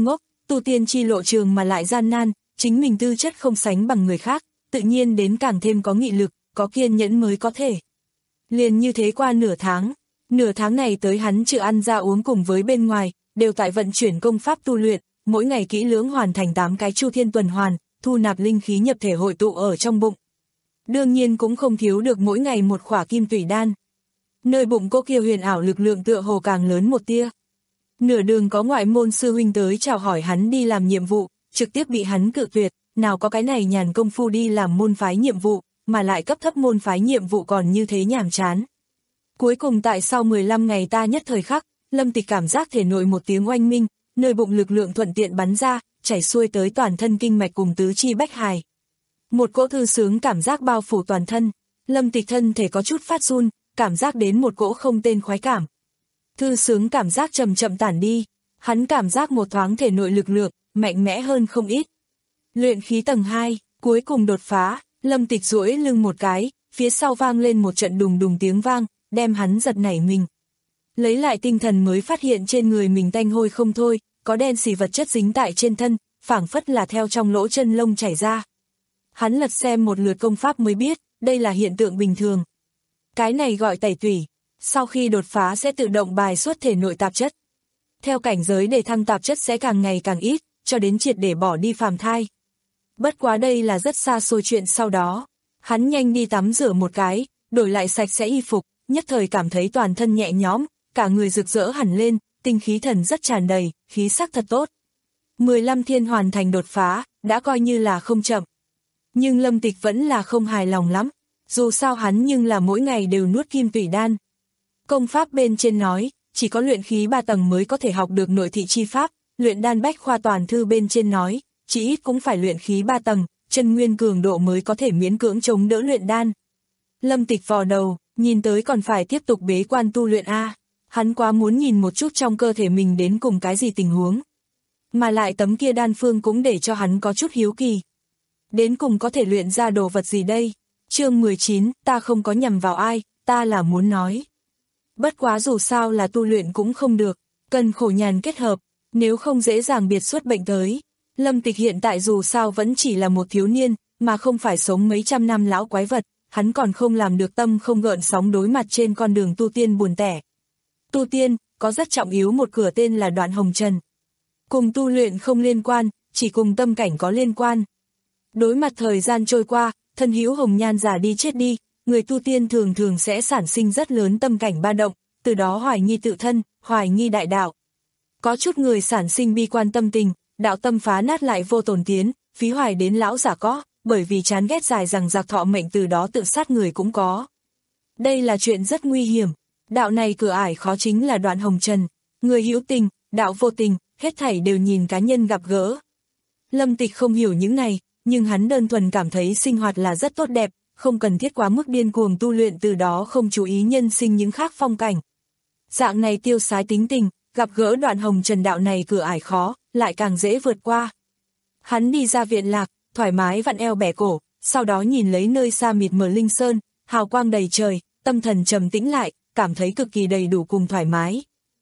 tu tiên chi lộ trường mà lại gian nan, chính mình tư chất không sánh bằng người khác, tự nhiên đến càng thêm có nghị lực, có kiên nhẫn mới có thể. Liền như thế qua nửa tháng, nửa tháng này tới hắn trừ ăn ra uống cùng với bên ngoài, đều tại vận chuyển công pháp tu luyện, mỗi ngày kỹ lưỡng hoàn thành tám cái chu thiên tuần hoàn, thu nạp linh khí nhập thể hội tụ ở trong bụng. Đương nhiên cũng không thiếu được mỗi ngày một khỏa kim tủy đan. Nơi bụng cô kia huyền ảo lực lượng tựa hồ càng lớn một tia. Nửa đường có ngoại môn sư huynh tới chào hỏi hắn đi làm nhiệm vụ, trực tiếp bị hắn cự tuyệt, nào có cái này nhàn công phu đi làm môn phái nhiệm vụ, mà lại cấp thấp môn phái nhiệm vụ còn như thế nhàm chán. Cuối cùng tại sau mười lăm ngày ta nhất thời khắc, Lâm Tịch cảm giác thể nội một tiếng oanh minh, nơi bụng lực lượng thuận tiện bắn ra, chảy xuôi tới toàn thân kinh mạch cùng tứ chi bách hài. Một cỗ thư sướng cảm giác bao phủ toàn thân, Lâm Tịch thân thể có chút phát run, cảm giác đến một cỗ không tên khoái cảm. Thư sướng cảm giác chậm chậm tản đi, hắn cảm giác một thoáng thể nội lực lượng, mạnh mẽ hơn không ít. Luyện khí tầng hai, cuối cùng đột phá, Lâm Tịch duỗi lưng một cái, phía sau vang lên một trận đùng đùng tiếng vang, đem hắn giật nảy mình. Lấy lại tinh thần mới phát hiện trên người mình tanh hôi không thôi, có đen xì vật chất dính tại trên thân, phảng phất là theo trong lỗ chân lông chảy ra. Hắn lật xem một lượt công pháp mới biết, đây là hiện tượng bình thường. Cái này gọi tẩy tủy, sau khi đột phá sẽ tự động bài xuất thể nội tạp chất. Theo cảnh giới đề thăng tạp chất sẽ càng ngày càng ít, cho đến triệt để bỏ đi phàm thai. Bất quá đây là rất xa xôi chuyện sau đó. Hắn nhanh đi tắm rửa một cái, đổi lại sạch sẽ y phục, nhất thời cảm thấy toàn thân nhẹ nhõm, cả người rực rỡ hẳn lên, tinh khí thần rất tràn đầy, khí sắc thật tốt. mười lăm thiên hoàn thành đột phá, đã coi như là không chậm. Nhưng Lâm Tịch vẫn là không hài lòng lắm, dù sao hắn nhưng là mỗi ngày đều nuốt kim tủy đan. Công pháp bên trên nói, chỉ có luyện khí ba tầng mới có thể học được nội thị chi pháp, luyện đan bách khoa toàn thư bên trên nói, chỉ ít cũng phải luyện khí ba tầng, chân nguyên cường độ mới có thể miễn cưỡng chống đỡ luyện đan. Lâm Tịch vò đầu, nhìn tới còn phải tiếp tục bế quan tu luyện a. Hắn quá muốn nhìn một chút trong cơ thể mình đến cùng cái gì tình huống. Mà lại tấm kia đan phương cũng để cho hắn có chút hiếu kỳ. Đến cùng có thể luyện ra đồ vật gì đây? Chương mười chín, ta không có nhằm vào ai, ta là muốn nói. Bất quá dù sao là tu luyện cũng không được, cần khổ nhàn kết hợp, nếu không dễ dàng biệt xuất bệnh tới. Lâm Tịch hiện tại dù sao vẫn chỉ là một thiếu niên, mà không phải sống mấy trăm năm lão quái vật, hắn còn không làm được tâm không gợn sóng đối mặt trên con đường tu tiên buồn tẻ. Tu tiên, có rất trọng yếu một cửa tên là đoạn hồng trần. Cùng tu luyện không liên quan, chỉ cùng tâm cảnh có liên quan. Đối mặt thời gian trôi qua, thân hữu hồng nhan già đi chết đi, người tu tiên thường thường sẽ sản sinh rất lớn tâm cảnh ba động, từ đó hoài nghi tự thân, hoài nghi đại đạo. Có chút người sản sinh bi quan tâm tình, đạo tâm phá nát lại vô tổn tiến, phí hoài đến lão giả có, bởi vì chán ghét dài rằng giặc thọ mệnh từ đó tự sát người cũng có. Đây là chuyện rất nguy hiểm, đạo này cửa ải khó chính là đoạn hồng trần, người hữu tình, đạo vô tình, hết thảy đều nhìn cá nhân gặp gỡ. Lâm Tịch không hiểu những này, nhưng hắn đơn thuần cảm thấy sinh hoạt là rất tốt đẹp, không cần thiết quá mức điên cuồng tu luyện từ đó không chú ý nhân sinh những khác phong cảnh. Dạng này tiêu sái tính tình, gặp gỡ đoạn hồng trần đạo này cửa ải khó, lại càng dễ vượt qua. Hắn đi ra viện lạc, thoải mái vặn eo bẻ cổ, sau đó nhìn lấy nơi xa mịt mờ linh sơn, hào quang đầy trời, tâm thần trầm tĩnh lại, cảm thấy cực kỳ đầy đủ cùng thoải mái.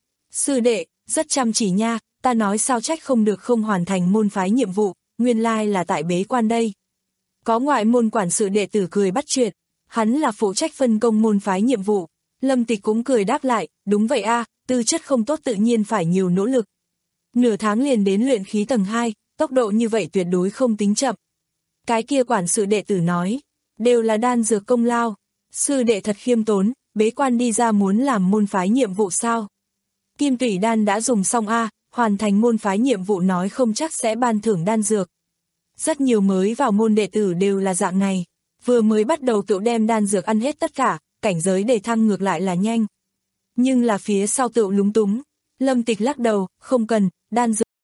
Sư đệ, rất chăm chỉ nha, ta nói sao trách không được không hoàn thành môn phái nhiệm vụ, nguyên lai là tại bế quan đây. Có ngoại môn quản sự đệ tử cười bắt chuyện, hắn là phụ trách phân công môn phái nhiệm vụ. Lâm Tịch cũng cười đáp lại, đúng vậy a, tư chất không tốt tự nhiên phải nhiều nỗ lực. Nửa tháng liền đến luyện khí tầng hai, tốc độ như vậy tuyệt đối không tính chậm. Cái kia quản sự đệ tử nói, đều là đan dược công lao, sư đệ thật khiêm tốn, bế quan đi ra muốn làm môn phái nhiệm vụ sao? Kim tủy đan đã dùng xong a, hoàn thành môn phái nhiệm vụ nói không chắc sẽ ban thưởng đan dược. Rất nhiều mới vào môn đệ tử đều là dạng này, vừa mới bắt đầu tự đem đan dược ăn hết tất cả, cảnh giới đề thăng ngược lại là nhanh. Nhưng là phía sau tự lúng túng, Lâm Tịch lắc đầu, không cần, đan dược.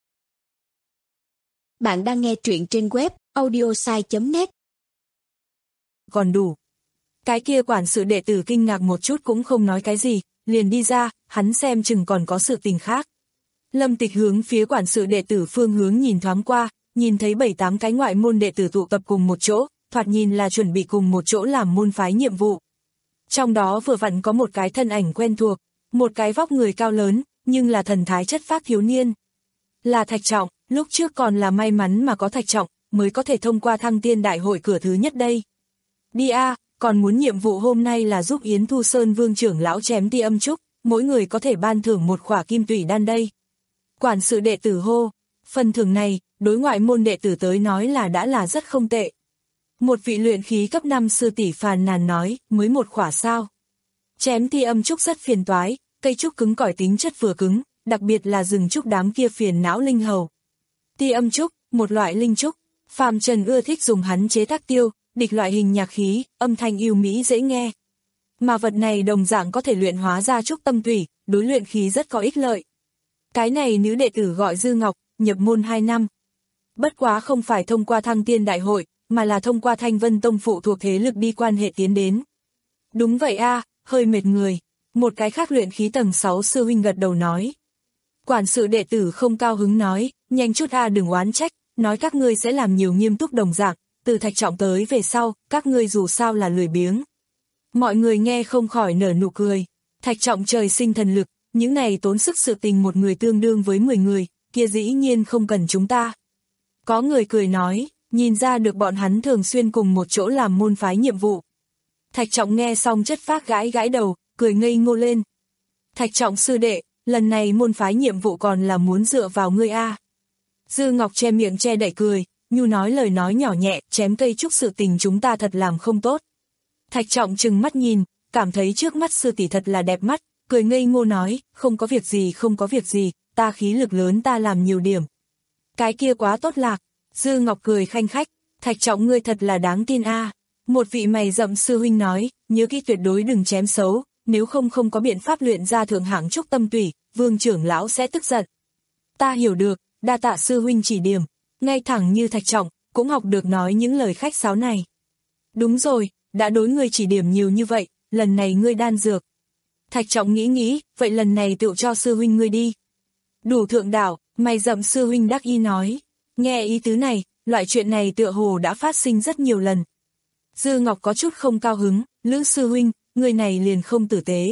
Bạn đang nghe truyện trên web audiosai chấm net. Còn đủ. Cái kia quản sự đệ tử kinh ngạc một chút cũng không nói cái gì, liền đi ra, hắn xem chừng còn có sự tình khác. Lâm Tịch hướng phía quản sự đệ tử phương hướng nhìn thoáng qua, nhìn thấy bảy tám cái ngoại môn đệ tử tụ tập cùng một chỗ, thoạt nhìn là chuẩn bị cùng một chỗ làm môn phái nhiệm vụ. Trong đó vừa vặn có một cái thân ảnh quen thuộc, một cái vóc người cao lớn, nhưng là thần thái chất phác thiếu niên. Là Thạch Trọng, Lúc trước còn là may mắn mà có Thạch Trọng, mới có thể thông qua Thăng Tiên Đại hội cửa thứ nhất đây. Đi a, còn muốn nhiệm vụ hôm nay là giúp Yến Thu Sơn Vương trưởng lão chém Ti Âm Trúc, mỗi người có thể ban thưởng một khỏa kim tủy đan đây. Quản sự đệ tử hô, phần thưởng này, đối ngoại môn đệ tử tới nói là đã là rất không tệ. Một vị luyện khí cấp năm sư tỷ phàn nàn nói, mới một khỏa sao. Chém Ti Âm Trúc rất phiền toái, cây trúc cứng cỏi tính chất vừa cứng, đặc biệt là rừng trúc đám kia phiền não linh hầu. Ti Âm Trúc, một loại linh trúc, Phạm Trần ưa thích dùng hắn chế tác tiêu, địch loại hình nhạc khí, âm thanh yêu mỹ dễ nghe. Mà vật này đồng dạng có thể luyện hóa ra trúc tâm thủy, đối luyện khí rất có ích lợi. Cái này nữ đệ tử gọi Dư Ngọc, nhập môn hai năm. Bất quá không phải thông qua Thăng Tiên Đại hội, mà là thông qua Thanh Vân Tông phụ thuộc thế lực đi quan hệ tiến đến. Đúng vậy a, hơi mệt người. Một cái khác luyện khí tầng sáu sư huynh gật đầu nói. Quản sự đệ tử không cao hứng nói, nhanh chút a đừng oán trách, nói các ngươi sẽ làm nhiều nghiêm túc đồng dạng, từ Thạch Trọng tới về sau, các ngươi dù sao là lười biếng. Mọi người nghe không khỏi nở nụ cười. Thạch Trọng trời sinh thần lực, những này tốn sức sự tình một người tương đương với mười người, kia dĩ nhiên không cần chúng ta. Có người cười nói, nhìn ra được bọn hắn thường xuyên cùng một chỗ làm môn phái nhiệm vụ. Thạch Trọng nghe xong chất phác gãi gãi đầu, cười ngây ngô lên. Thạch Trọng sư đệ, lần này môn phái nhiệm vụ còn là muốn dựa vào ngươi a. Dư Ngọc che miệng che đậy cười, nhu nói lời nói nhỏ nhẹ, chém cây trúc sự tình chúng ta thật làm không tốt. Thạch Trọng trừng mắt nhìn, cảm thấy trước mắt sư tỷ thật là đẹp mắt, cười ngây ngô nói, không có việc gì không có việc gì, ta khí lực lớn ta làm nhiều điểm. Cái kia quá tốt lạc, Dư Ngọc cười khanh khách, Thạch Trọng ngươi thật là đáng tin a. Một vị mày rậm sư huynh nói, nhớ kỹ tuyệt đối đừng chém xấu, nếu không không có biện pháp luyện ra thượng hạng trúc tâm tủy, Vương trưởng lão sẽ tức giận. Ta hiểu được, đa tạ sư huynh chỉ điểm, ngay thẳng như Thạch Trọng, cũng học được nói những lời khách sáo này. Đúng rồi, đã đối ngươi chỉ điểm nhiều như vậy, lần này ngươi đan dược. Thạch Trọng nghĩ nghĩ, vậy lần này tựu cho sư huynh ngươi đi. Đủ thượng đạo, mày rậm sư huynh đắc y nói, nghe ý tứ này, loại chuyện này tựa hồ đã phát sinh rất nhiều lần. Dư Ngọc có chút không cao hứng, Lữ sư huynh, người này liền không tử tế.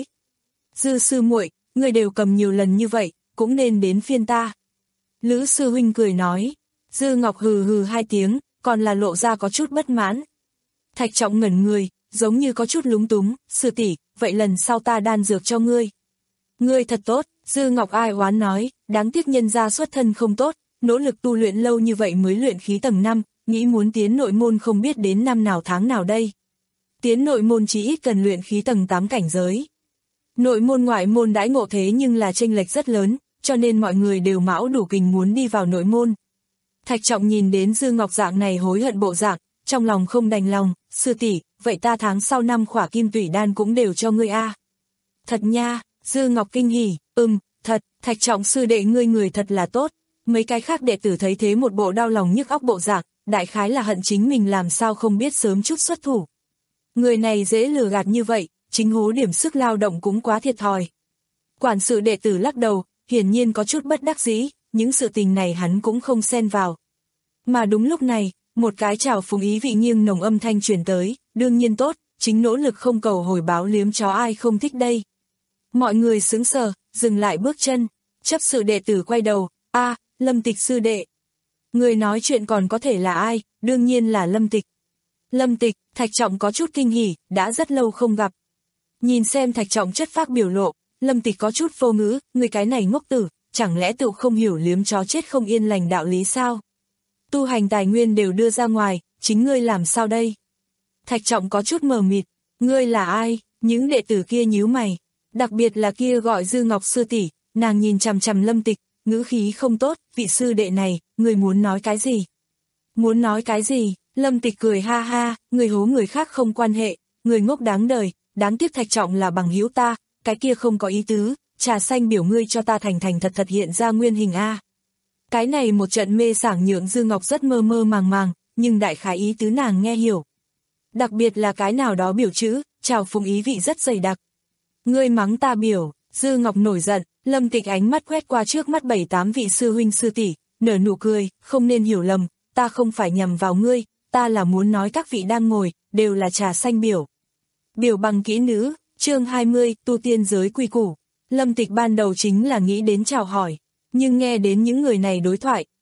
Dư sư muội, người đều cầm nhiều lần như vậy, cũng nên đến phiên ta. Lữ sư huynh cười nói, Dư Ngọc hừ hừ hai tiếng, còn là lộ ra có chút bất mãn. Thạch Trọng ngẩn người, giống như có chút lúng túng, sư tỷ, vậy lần sau ta đan dược cho ngươi. Ngươi thật tốt, Dư Ngọc ai oán nói, đáng tiếc nhân gia xuất thân không tốt, nỗ lực tu luyện lâu như vậy mới luyện khí tầng năm, nghĩ muốn tiến nội môn không biết đến năm nào tháng nào đây. Tiến nội môn chỉ ít cần luyện khí tầng tám cảnh giới. Nội môn ngoại môn đãi ngộ thế nhưng là chênh lệch rất lớn, cho nên mọi người đều mão đủ kình muốn đi vào nội môn. Thạch Trọng nhìn đến Dư Ngọc dạng này hối hận bộ dạng, trong lòng không đành lòng, sư tỷ, vậy ta tháng sau năm khỏa kim tủy đan cũng đều cho ngươi a. Thật nha, Dư Ngọc kinh hỉ, ừm, thật, Thạch Trọng sư đệ ngươi người thật là tốt. Mấy cái khác đệ tử thấy thế một bộ đau lòng nhức óc bộ dạng, đại khái là hận chính mình làm sao không biết sớm chút xuất thủ. Người này dễ lừa gạt như vậy, chính hố điểm sức lao động cũng quá thiệt thòi. Quản sự đệ tử lắc đầu, hiển nhiên có chút bất đắc dĩ, những sự tình này hắn cũng không xen vào. Mà đúng lúc này, một cái trào phúng ý vị nghiêng nồng âm thanh truyền tới, đương nhiên tốt, chính nỗ lực không cầu hồi báo liếm chó ai không thích đây. Mọi người sững sờ, dừng lại bước chân, chấp sự đệ tử quay đầu, a, Lâm Tịch sư đệ. Người nói chuyện còn có thể là ai, đương nhiên là Lâm Tịch. Lâm Tịch, Thạch Trọng có chút kinh hỉ, đã rất lâu không gặp. Nhìn xem Thạch Trọng chất phác biểu lộ, Lâm Tịch có chút vô ngữ, người cái này ngốc tử, chẳng lẽ tự không hiểu liếm chó chết không yên lành đạo lý sao? Tu hành tài nguyên đều đưa ra ngoài, chính ngươi làm sao đây? Thạch Trọng có chút mờ mịt, ngươi là ai? Những đệ tử kia nhíu mày, đặc biệt là kia gọi Dư Ngọc sư tỷ, nàng nhìn chằm chằm Lâm Tịch, ngữ khí không tốt, vị sư đệ này, người muốn nói cái gì? Muốn nói cái gì? Lâm Tịch cười ha ha, người hố người khác không quan hệ, người ngốc đáng đời, đáng tiếc Thạch Trọng là bằng hữu ta, cái kia không có ý tứ, trà xanh biểu ngươi cho ta thành thành thật thật hiện ra nguyên hình a. Cái này một trận mê sảng nhượng Dư Ngọc rất mơ mơ màng màng, nhưng đại khái ý tứ nàng nghe hiểu. Đặc biệt là cái nào đó biểu chữ, trào phúng ý vị rất dày đặc. Ngươi mắng ta biểu, Dư Ngọc nổi giận, Lâm Tịch ánh mắt quét qua trước mắt bảy tám vị sư huynh sư tỷ, nở nụ cười, không nên hiểu lầm, ta không phải nhằm vào ngươi, ta là muốn nói các vị đang ngồi, đều là trà xanh biểu. Biểu bằng kỹ nữ, chương hai mươi, tu tiên giới quy củ. Lâm Tịch ban đầu chính là nghĩ đến chào hỏi, nhưng nghe đến những người này đối thoại,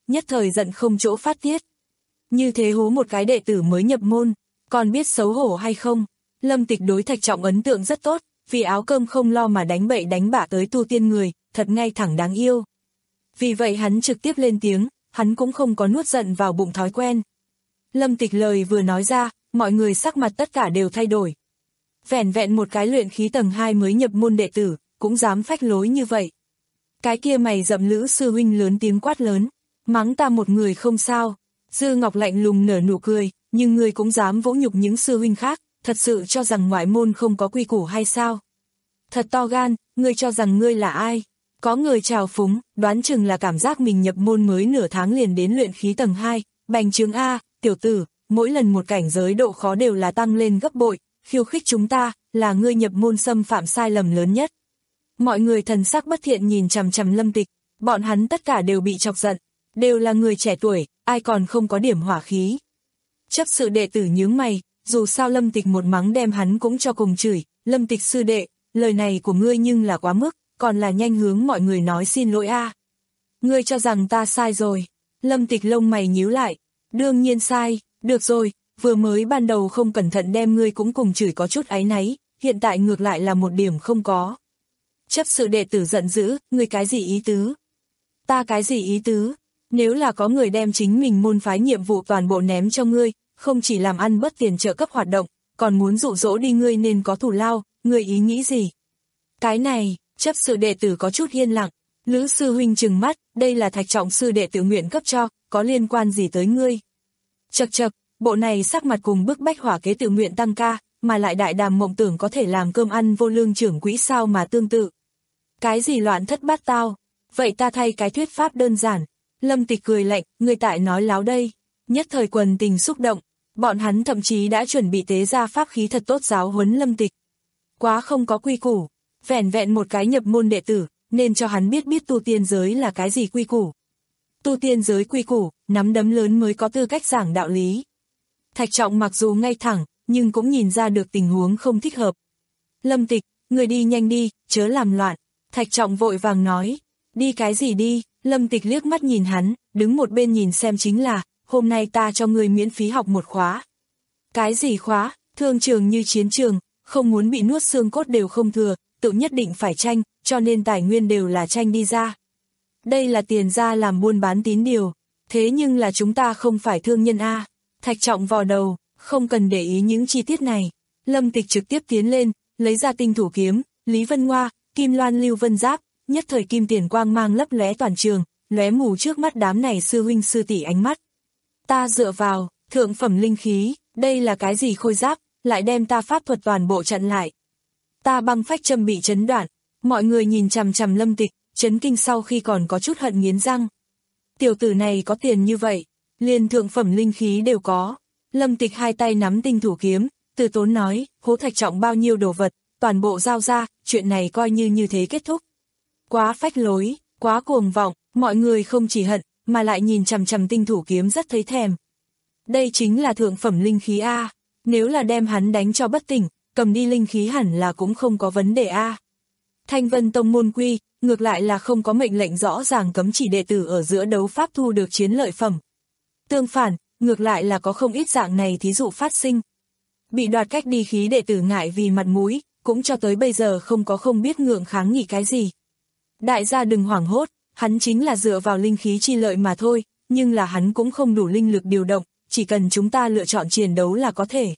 nhất thời giận không chỗ phát tiết. Như thế hố một cái đệ tử mới nhập môn, còn biết xấu hổ hay không? Lâm Tịch đối Thạch Trọng ấn tượng rất tốt, vì áo cơm không lo mà đánh bậy đánh bạ tới tu tiên người, thật ngay thẳng đáng yêu. Vì vậy hắn trực tiếp lên tiếng, hắn cũng không có nuốt giận vào bụng thói quen. Lâm Tịch lời vừa nói ra, mọi người sắc mặt tất cả đều thay đổi. Vẻn vẹn một cái luyện khí tầng hai mới nhập môn đệ tử, cũng dám phách lối như vậy. Cái kia mày rậm Lữ sư huynh lớn tiếng quát lớn, mắng ta một người không sao. Dư Ngọc lạnh lùng nở nụ cười, nhưng ngươi cũng dám vỗ nhục những sư huynh khác, thật sự cho rằng ngoại môn không có quy củ hay sao? Thật to gan, ngươi cho rằng ngươi là ai? Có người trào phúng, đoán chừng là cảm giác mình nhập môn mới nửa tháng liền đến luyện khí tầng hai, bành trướng A, tiểu tử, mỗi lần một cảnh giới độ khó đều là tăng lên gấp bội, khiêu khích chúng ta, là ngươi nhập môn xâm phạm sai lầm lớn nhất. Mọi người thần sắc bất thiện nhìn chằm chằm Lâm Tịch, bọn hắn tất cả đều bị chọc giận, đều là người trẻ tuổi, ai còn không có điểm hỏa khí. Chấp sự đệ tử nhướng mày, dù sao Lâm Tịch một mắng đem hắn cũng cho cùng chửi, Lâm Tịch sư đệ, lời này của ngươi nhưng là quá mức, còn là nhanh hướng mọi người nói xin lỗi a. Ngươi cho rằng ta sai rồi. Lâm Tịch lông mày nhíu lại, đương nhiên sai, được rồi, vừa mới ban đầu không cẩn thận đem ngươi cũng cùng chửi có chút áy náy, hiện tại ngược lại là một điểm không có. Chấp sự đệ tử giận dữ, ngươi cái gì ý tứ? Ta cái gì ý tứ? Nếu là có người đem chính mình môn phái nhiệm vụ toàn bộ ném cho ngươi, không chỉ làm ăn bất tiền trợ cấp hoạt động, còn muốn dụ dỗ đi ngươi nên có thù lao, ngươi ý nghĩ gì? Cái này, chấp sự đệ tử có chút yên lặng, Lữ sư huynh trừng mắt, đây là Thạch Trọng sư đệ tự nguyện cấp cho, có liên quan gì tới ngươi? Chậc chậc, bộ này sắc mặt cùng bức bách hỏa kế tự nguyện tăng ca, mà lại đại đàm mộng tưởng có thể làm cơm ăn vô lương trưởng quỹ sao mà tương tự. Cái gì loạn thất bát tao? Vậy ta thay cái thuyết pháp đơn giản. Lâm Tịch cười lạnh, người tại nói láo đây. Nhất thời quần tình xúc động, bọn hắn thậm chí đã chuẩn bị tế ra pháp khí thật tốt giáo huấn Lâm Tịch. Quá không có quy củ, vẻn vẹn một cái nhập môn đệ tử, nên cho hắn biết biết tu tiên giới là cái gì quy củ. Tu tiên giới quy củ, nắm đấm lớn mới có tư cách giảng đạo lý. Thạch Trọng mặc dù ngay thẳng, nhưng cũng nhìn ra được tình huống không thích hợp. Lâm Tịch, người đi nhanh đi, chớ làm loạn. Thạch Trọng vội vàng nói, đi cái gì đi? Lâm Tịch liếc mắt nhìn hắn, đứng một bên nhìn xem chính là, hôm nay ta cho người miễn phí học một khóa. Cái gì khóa? Thương trường như chiến trường, không muốn bị nuốt xương cốt đều không thừa, tự nhất định phải tranh, cho nên tài nguyên đều là tranh đi ra. Đây là tiền ra làm buôn bán tín điều, thế nhưng là chúng ta không phải thương nhân a. Thạch Trọng vò đầu, không cần để ý những chi tiết này. Lâm Tịch trực tiếp tiến lên, lấy ra tinh thủ kiếm, Lý Vân Ngoa, Kim Loan Lưu Vân Giáp, nhất thời kim tiền quang mang lấp lóe toàn trường, lóe mù trước mắt đám này sư huynh sư tỷ ánh mắt. Ta dựa vào, thượng phẩm linh khí, đây là cái gì khôi giáp, lại đem ta pháp thuật toàn bộ chặn lại. Ta băng phách châm bị chấn đoạn, mọi người nhìn chằm chằm Lâm Tịch, chấn kinh sau khi còn có chút hận nghiến răng. Tiểu tử này có tiền như vậy, liền thượng phẩm linh khí đều có. Lâm Tịch hai tay nắm tinh thủ kiếm, từ tốn nói, hố Thạch Trọng bao nhiêu đồ vật, toàn bộ giao ra, chuyện này coi như như thế kết thúc. Quá phách lối, quá cuồng vọng, mọi người không chỉ hận, mà lại nhìn chằm chằm tinh thủ kiếm rất thấy thèm. Đây chính là thượng phẩm linh khí A, nếu là đem hắn đánh cho bất tỉnh, cầm đi linh khí hẳn là cũng không có vấn đề A. Thanh Vân Tông môn quy, ngược lại là không có mệnh lệnh rõ ràng cấm chỉ đệ tử ở giữa đấu pháp thu được chiến lợi phẩm. Tương phản, ngược lại là có không ít dạng này thí dụ phát sinh. Bị đoạt cách đi khí đệ tử ngại vì mặt mũi, cũng cho tới bây giờ không có không biết ngượng kháng nghị cái gì. Đại gia đừng hoảng hốt, hắn chính là dựa vào linh khí chi lợi mà thôi, nhưng là hắn cũng không đủ linh lực điều động, chỉ cần chúng ta lựa chọn chiến đấu là có thể.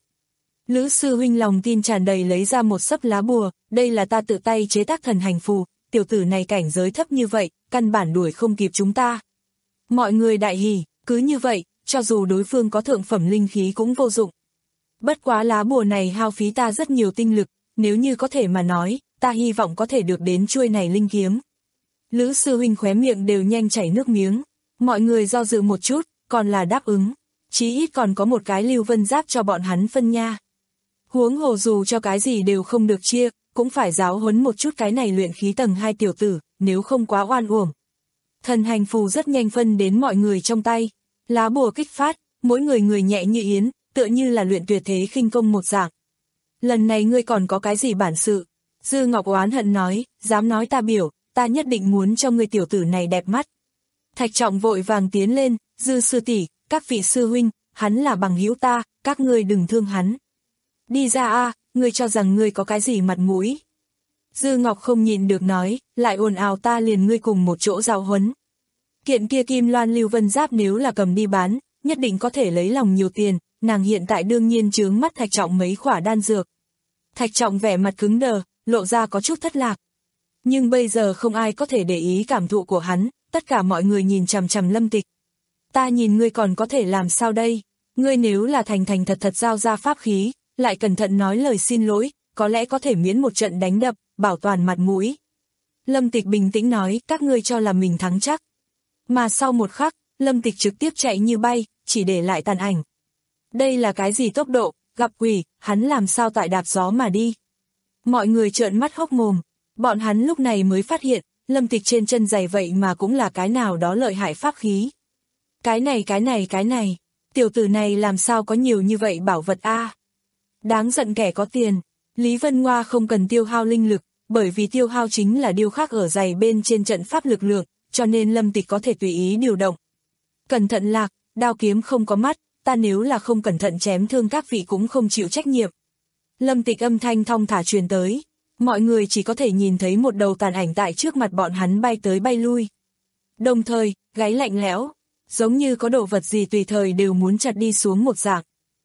Lữ sư huynh lòng tin tràn đầy lấy ra một sấp lá bùa, đây là ta tự tay chế tác thần hành phù, tiểu tử này cảnh giới thấp như vậy, căn bản đuổi không kịp chúng ta. Mọi người đại hỉ, cứ như vậy, cho dù đối phương có thượng phẩm linh khí cũng vô dụng. Bất quá lá bùa này hao phí ta rất nhiều tinh lực, nếu như có thể mà nói, ta hy vọng có thể được đến chuôi này linh kiếm. Lữ sư huynh khóe miệng đều nhanh chảy nước miếng, mọi người do dự một chút, còn là đáp ứng, chí ít còn có một cái Lưu Vân Giáp cho bọn hắn phân nha. Huống hồ dù cho cái gì đều không được chia, cũng phải giáo huấn một chút cái này luyện khí tầng hai tiểu tử, nếu không quá oan uổng. Thần hành phù rất nhanh phân đến mọi người trong tay, lá bùa kích phát, mỗi người người nhẹ như yến, tựa như là luyện tuyệt thế khinh công một dạng. Lần này ngươi còn có cái gì bản sự? Dư Ngọc oán hận nói, dám nói ta biểu, ta nhất định muốn cho ngươi tiểu tử này đẹp mắt. Thạch Trọng vội vàng tiến lên, Dư sư tỷ, các vị sư huynh, hắn là bằng hữu ta, các ngươi đừng thương hắn. Đi ra a, ngươi cho rằng ngươi có cái gì mặt mũi. Dư Ngọc không nhịn được nói, lại ồn ào ta liền ngươi cùng một chỗ giáo huấn. Kiện kia kim loan lưu vân giáp nếu là cầm đi bán, nhất định có thể lấy lòng nhiều tiền, nàng hiện tại đương nhiên chướng mắt Thạch Trọng mấy khỏa đan dược. Thạch Trọng vẻ mặt cứng đờ, lộ ra có chút thất lạc. Nhưng bây giờ không ai có thể để ý cảm thụ của hắn, tất cả mọi người nhìn chằm chằm Lâm Tịch. Ta nhìn ngươi còn có thể làm sao đây? Ngươi nếu là thành thành thật thật giao ra pháp khí, lại cẩn thận nói lời xin lỗi, có lẽ có thể miễn một trận đánh đập, bảo toàn mặt mũi. Lâm Tịch bình tĩnh nói, các ngươi cho là mình thắng chắc. Mà sau một khắc, Lâm Tịch trực tiếp chạy như bay, chỉ để lại tàn ảnh. Đây là cái gì tốc độ, gặp quỷ, hắn làm sao tại đạp gió mà đi. Mọi người trợn mắt hốc mồm, bọn hắn lúc này mới phát hiện, Lâm Tịch trên chân giày vậy mà cũng là cái nào đó lợi hại pháp khí. Cái này cái này cái này, tiểu tử này làm sao có nhiều như vậy bảo vật a? Đáng giận kẻ có tiền, Lý Vân Ngoa không cần tiêu hao linh lực, bởi vì tiêu hao chính là điêu khắc ở giày bên trên trận pháp lực lượng, cho nên Lâm Tịch có thể tùy ý điều động. Cẩn thận lạc, đao kiếm không có mắt, ta nếu là không cẩn thận chém thương các vị cũng không chịu trách nhiệm. Lâm Tịch âm thanh thong thả truyền tới, mọi người chỉ có thể nhìn thấy một đầu tàn ảnh tại trước mặt bọn hắn bay tới bay lui. Đồng thời, gáy lạnh lẽo, giống như có đồ vật gì tùy thời đều muốn chặt đi xuống một dạng.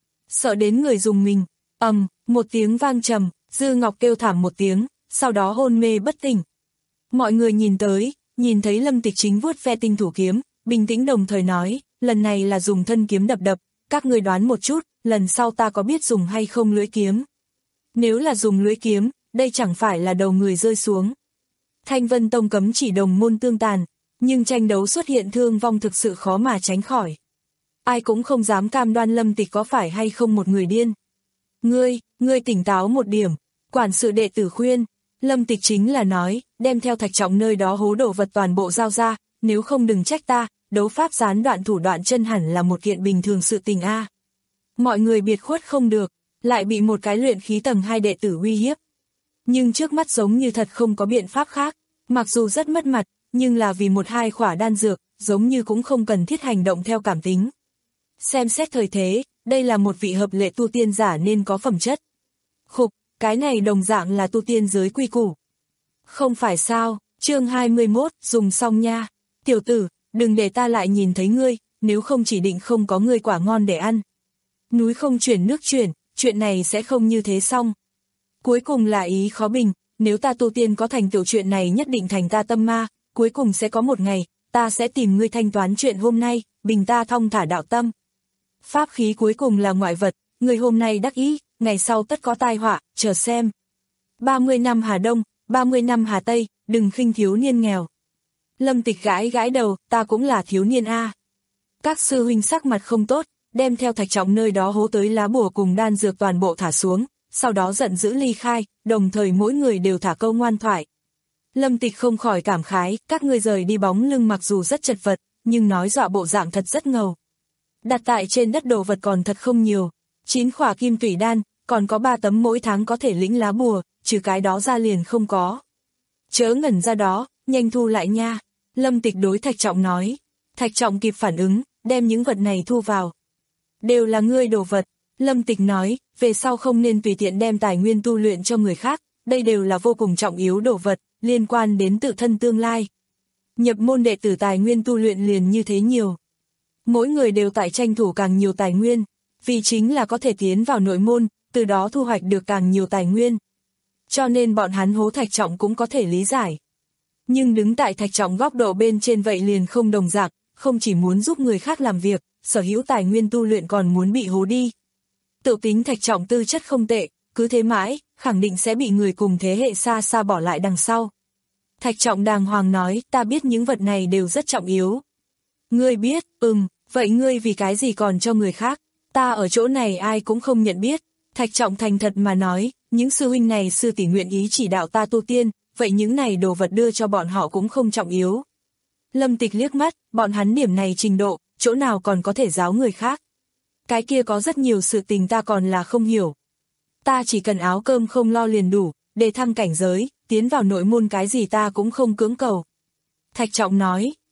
Sợ đến người dùng mình, ầm, um, một tiếng vang trầm, Dư Ngọc kêu thảm một tiếng, sau đó hôn mê bất tỉnh. Mọi người nhìn tới, nhìn thấy Lâm Tịch chính vuốt ve tinh thủ kiếm, bình tĩnh đồng thời nói, lần này là dùng thân kiếm đập đập, các người đoán một chút, lần sau ta có biết dùng hay không lưỡi kiếm. Nếu là dùng lưỡi kiếm, đây chẳng phải là đầu người rơi xuống. Thanh Vân Tông cấm chỉ đồng môn tương tàn, nhưng tranh đấu xuất hiện thương vong thực sự khó mà tránh khỏi. Ai cũng không dám cam đoan Lâm Tịch có phải hay không một người điên. Ngươi, ngươi tỉnh táo một điểm, quản sự đệ tử khuyên, Lâm Tịch chính là nói, đem theo Thạch Trọng nơi đó hố đồ vật toàn bộ giao ra, nếu không đừng trách ta, đấu pháp gián đoạn thủ đoạn chân hẳn là một kiện bình thường sự tình a. Mọi người biệt khuất không được, lại bị một cái luyện khí tầng hai đệ tử uy hiếp. Nhưng trước mắt giống như thật không có biện pháp khác, mặc dù rất mất mặt, nhưng là vì một hai khỏa đan dược, giống như cũng không cần thiết hành động theo cảm tính. Xem xét thời thế, đây là một vị hợp lệ tu tiên giả nên có phẩm chất. Khục, cái này đồng dạng là tu tiên giới quy củ. Không phải sao, chương hai mươi mốt, dùng xong nha. Tiểu tử, đừng để ta lại nhìn thấy ngươi, nếu không chỉ định không có ngươi quả ngon để ăn. Núi không chuyển nước chuyển, chuyện này sẽ không như thế xong. Cuối cùng là ý khó bình, nếu ta tu tiên có thành tựu chuyện này nhất định thành ta tâm ma, cuối cùng sẽ có một ngày, ta sẽ tìm ngươi thanh toán chuyện hôm nay, bình ta thong thả đạo tâm. Pháp khí cuối cùng là ngoại vật, người hôm nay đắc ý, ngày sau tất có tai họa, chờ xem. ba mươi năm Hà Đông, ba mươi năm Hà Tây, đừng khinh thiếu niên nghèo. Lâm Tịch gãi gãi đầu, ta cũng là thiếu niên a. Các sư huynh sắc mặt không tốt, đem theo Thạch Trọng nơi đó hố tới lá bùa cùng đan dược toàn bộ thả xuống, sau đó giận dữ ly khai, đồng thời mỗi người đều thả câu ngoan thoại. Lâm Tịch không khỏi cảm khái, các ngươi rời đi bóng lưng mặc dù rất chật vật, nhưng nói dọa bộ dạng thật rất ngầu. Đặt tại trên đất đồ vật còn thật không nhiều, chín khỏa kim tủy đan, còn có ba tấm mỗi tháng có thể lĩnh lá bùa, trừ cái đó ra liền không có. Chớ ngẩn ra đó, nhanh thu lại nha, Lâm Tịch đối Thạch Trọng nói. Thạch Trọng kịp phản ứng, đem những vật này thu vào. Đều là ngươi đồ vật, Lâm Tịch nói, về sau không nên tùy tiện đem tài nguyên tu luyện cho người khác, đây đều là vô cùng trọng yếu đồ vật, liên quan đến tự thân tương lai. Nhập môn đệ tử tài nguyên tu luyện liền như thế nhiều. Mỗi người đều tại tranh thủ càng nhiều tài nguyên, vì chính là có thể tiến vào nội môn, từ đó thu hoạch được càng nhiều tài nguyên. Cho nên bọn hắn hố Thạch Trọng cũng có thể lý giải. Nhưng đứng tại Thạch Trọng góc độ bên trên vậy liền không đồng dạng, không chỉ muốn giúp người khác làm việc, sở hữu tài nguyên tu luyện còn muốn bị hố đi. Tự tính Thạch Trọng tư chất không tệ, cứ thế mãi, khẳng định sẽ bị người cùng thế hệ xa xa bỏ lại đằng sau. Thạch Trọng đàng hoàng nói, ta biết những vật này đều rất trọng yếu. Ngươi biết, ừm, vậy ngươi vì cái gì còn cho người khác, ta ở chỗ này ai cũng không nhận biết. Thạch Trọng thành thật mà nói, những sư huynh này sư tỷ nguyện ý chỉ đạo ta tu tiên, vậy những này đồ vật đưa cho bọn họ cũng không trọng yếu. Lâm Tịch liếc mắt, bọn hắn điểm này trình độ, chỗ nào còn có thể giáo người khác. Cái kia có rất nhiều sự tình ta còn là không hiểu. Ta chỉ cần áo cơm không lo liền đủ, để thăng cảnh giới, tiến vào nội môn cái gì ta cũng không cưỡng cầu. Thạch Trọng nói,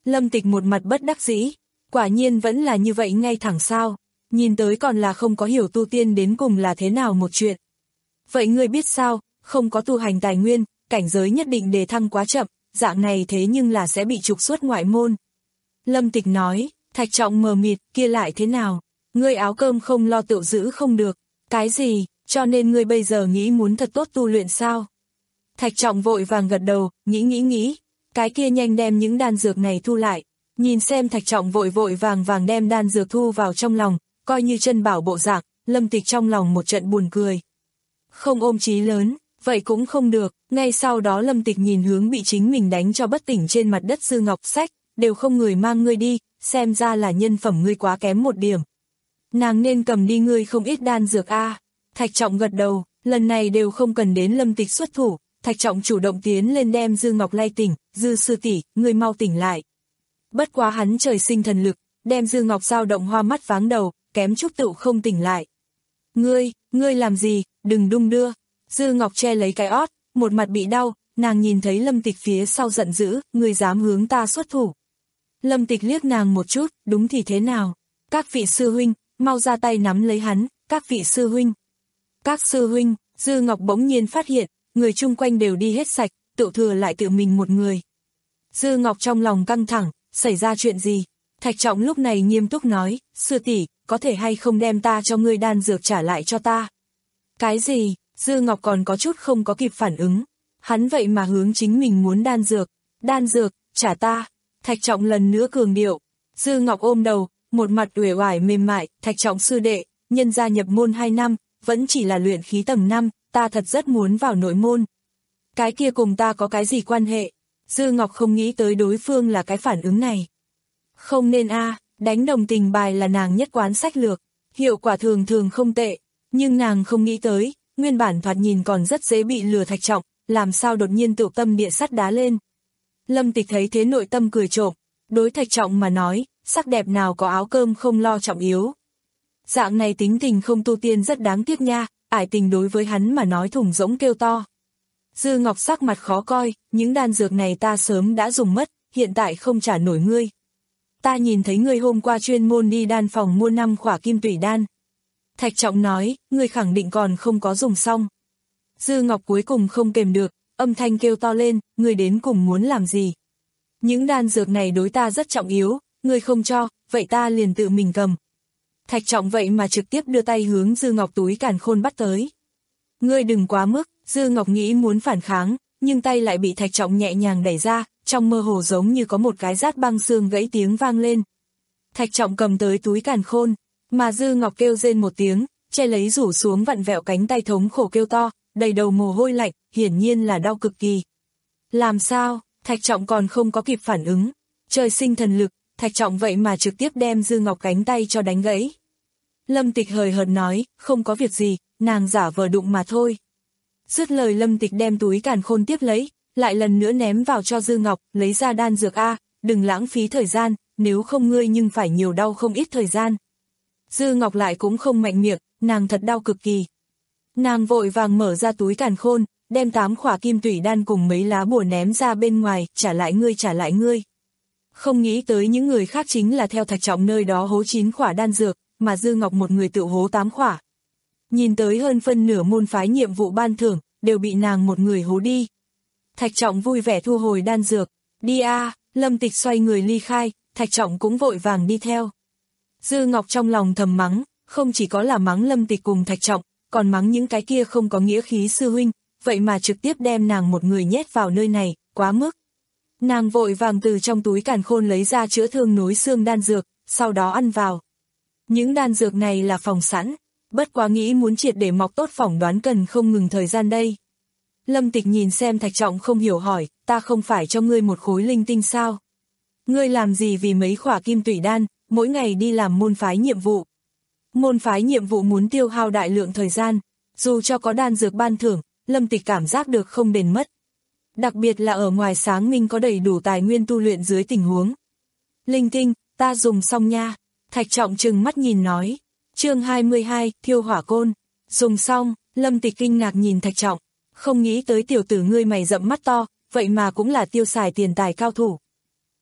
Lâm Tịch một mặt bất đắc dĩ, quả nhiên vẫn là như vậy ngay thẳng sao, nhìn tới còn là không có hiểu tu tiên đến cùng là thế nào một chuyện. Vậy ngươi biết sao, không có tu hành tài nguyên, cảnh giới nhất định đề thăng quá chậm, dạng này thế nhưng là sẽ bị trục xuất ngoại môn. Lâm Tịch nói, Thạch Trọng mờ mịt, kia lại thế nào, ngươi áo cơm không lo tự giữ không được, cái gì, cho nên ngươi bây giờ nghĩ muốn thật tốt tu luyện sao? Thạch Trọng vội vàng gật đầu, nghĩ nghĩ nghĩ, cái kia nhanh đem những đan dược này thu lại, nhìn xem Thạch Trọng vội vội vàng vàng đem đan dược thu vào trong lòng, coi như chân bảo bộ dạng, Lâm Tịch trong lòng một trận buồn cười. Không ôm chí lớn, vậy cũng không được, ngay sau đó Lâm Tịch nhìn hướng bị chính mình đánh cho bất tỉnh trên mặt đất Dư Ngọc sách, đều không người mang ngươi đi, xem ra là nhân phẩm ngươi quá kém một điểm. Nàng nên cầm đi ngươi không ít đan dược a. Thạch Trọng gật đầu, lần này đều không cần đến Lâm Tịch xuất thủ, Thạch Trọng chủ động tiến lên đem Dư Ngọc lay tỉnh, Dư sư tỷ, ngươi mau tỉnh lại. Bất quá hắn trời sinh thần lực, đem Dư Ngọc dao động hoa mắt váng đầu, kém chút tựu không tỉnh lại. Ngươi, ngươi làm gì, đừng đung đưa. Dư Ngọc che lấy cái ót, một mặt bị đau, nàng nhìn thấy Lâm Tịch phía sau giận dữ, ngươi dám hướng ta xuất thủ. Lâm Tịch liếc nàng một chút, đúng thì thế nào? Các vị sư huynh, mau ra tay nắm lấy hắn, các vị sư huynh. Các sư huynh, Dư Ngọc bỗng nhiên phát hiện, người chung quanh đều đi hết sạch, tự thừa lại tự mình một người. Dư Ngọc trong lòng căng thẳng, xảy ra chuyện gì? Thạch Trọng lúc này nghiêm túc nói, sư tỷ, có thể hay không đem ta cho ngươi đan dược trả lại cho ta? Cái gì? Dư Ngọc còn có chút không có kịp phản ứng. Hắn vậy mà hướng chính mình muốn đan dược. Đan dược, trả ta. Thạch Trọng lần nữa cường điệu. Dư Ngọc ôm đầu, một mặt uể oải mềm mại, Thạch Trọng sư đệ, nhân gia nhập môn hai năm, vẫn chỉ là luyện khí tầng năm, ta thật rất muốn vào nội môn. Cái kia cùng ta có cái gì quan hệ? Dư Ngọc không nghĩ tới đối phương là cái phản ứng này. Không nên a, đánh đồng tình bài là nàng nhất quán sách lược, hiệu quả thường thường không tệ, nhưng nàng không nghĩ tới, nguyên bản thoạt nhìn còn rất dễ bị lừa Thạch Trọng, làm sao đột nhiên tự tâm địa sắt đá lên. Lâm Tịch thấy thế nội tâm cười trộm, đối Thạch Trọng mà nói, sắc đẹp nào có áo cơm không lo trọng yếu. Dạng này tính tình không tu tiên rất đáng tiếc nha, ải tình đối với hắn mà nói thủng rỗng kêu to. Dư Ngọc sắc mặt khó coi, những đan dược này ta sớm đã dùng mất, hiện tại không trả nổi ngươi. Ta nhìn thấy ngươi hôm qua chuyên môn đi đan phòng mua năm khỏa kim tủy đan. Thạch Trọng nói, ngươi khẳng định còn không có dùng xong. Dư Ngọc cuối cùng không kềm được, âm thanh kêu to lên, ngươi đến cùng muốn làm gì? Những đan dược này đối ta rất trọng yếu, ngươi không cho, vậy ta liền tự mình cầm. Thạch Trọng vậy mà trực tiếp đưa tay hướng Dư Ngọc túi càn khôn bắt tới. Ngươi đừng quá mức, Dư Ngọc nghĩ muốn phản kháng, nhưng tay lại bị Thạch Trọng nhẹ nhàng đẩy ra, trong mơ hồ giống như có một cái rát băng xương gãy tiếng vang lên. Thạch Trọng cầm tới túi càn khôn, mà Dư Ngọc kêu rên một tiếng, che lấy rủ xuống vặn vẹo cánh tay thống khổ kêu to, đầy đầu mồ hôi lạnh, hiển nhiên là đau cực kỳ. Làm sao? Thạch Trọng còn không có kịp phản ứng. Trời sinh thần lực, Thạch Trọng vậy mà trực tiếp đem Dư Ngọc cánh tay cho đánh gãy. Lâm Tịch hời hợt nói, không có việc gì, nàng giả vờ đụng mà thôi. Dứt lời Lâm Tịch đem túi càn khôn tiếp lấy, lại lần nữa ném vào cho Dư Ngọc, lấy ra đan dược a, đừng lãng phí thời gian, nếu không ngươi nhưng phải nhiều đau không ít thời gian. Dư Ngọc lại cũng không mạnh miệng, nàng thật đau cực kỳ. Nàng vội vàng mở ra túi càn khôn, đem tám khỏa kim tủy đan cùng mấy lá bùa ném ra bên ngoài, trả lại ngươi trả lại ngươi. Không nghĩ tới những người khác chính là theo Thạch Trọng nơi đó hố chín khỏa đan dược, mà Dư Ngọc một người tự hố tám khỏa. Nhìn tới hơn phân nửa môn phái nhiệm vụ ban thưởng, đều bị nàng một người hố đi. Thạch Trọng vui vẻ thu hồi đan dược, đi a, Lâm Tịch xoay người ly khai, Thạch Trọng cũng vội vàng đi theo. Dư Ngọc trong lòng thầm mắng, không chỉ có là mắng Lâm Tịch cùng Thạch Trọng, còn mắng những cái kia không có nghĩa khí sư huynh, vậy mà trực tiếp đem nàng một người nhét vào nơi này, quá mức. Nàng vội vàng từ trong túi càn khôn lấy ra chữa thương nối xương đan dược, sau đó ăn vào. Những đan dược này là phòng sẵn, bất quá nghĩ muốn triệt để mọc tốt phỏng đoán cần không ngừng thời gian đây. Lâm Tịch nhìn xem Thạch Trọng không hiểu hỏi, ta không phải cho ngươi một khối linh tinh sao? Ngươi làm gì vì mấy khỏa kim tủy đan, mỗi ngày đi làm môn phái nhiệm vụ. Môn phái nhiệm vụ muốn tiêu hao đại lượng thời gian, dù cho có đan dược ban thưởng, Lâm Tịch cảm giác được không đền mất. Đặc biệt là ở ngoài sáng minh có đầy đủ tài nguyên tu luyện dưới tình huống. Linh tinh, ta dùng xong nha. Thạch Trọng trừng mắt nhìn nói. Chương hai mươi hai, thiêu hỏa côn. Dùng xong, Lâm Tịch kinh ngạc nhìn Thạch Trọng. Không nghĩ tới tiểu tử ngươi mày rậm mắt to, vậy mà cũng là tiêu xài tiền tài cao thủ.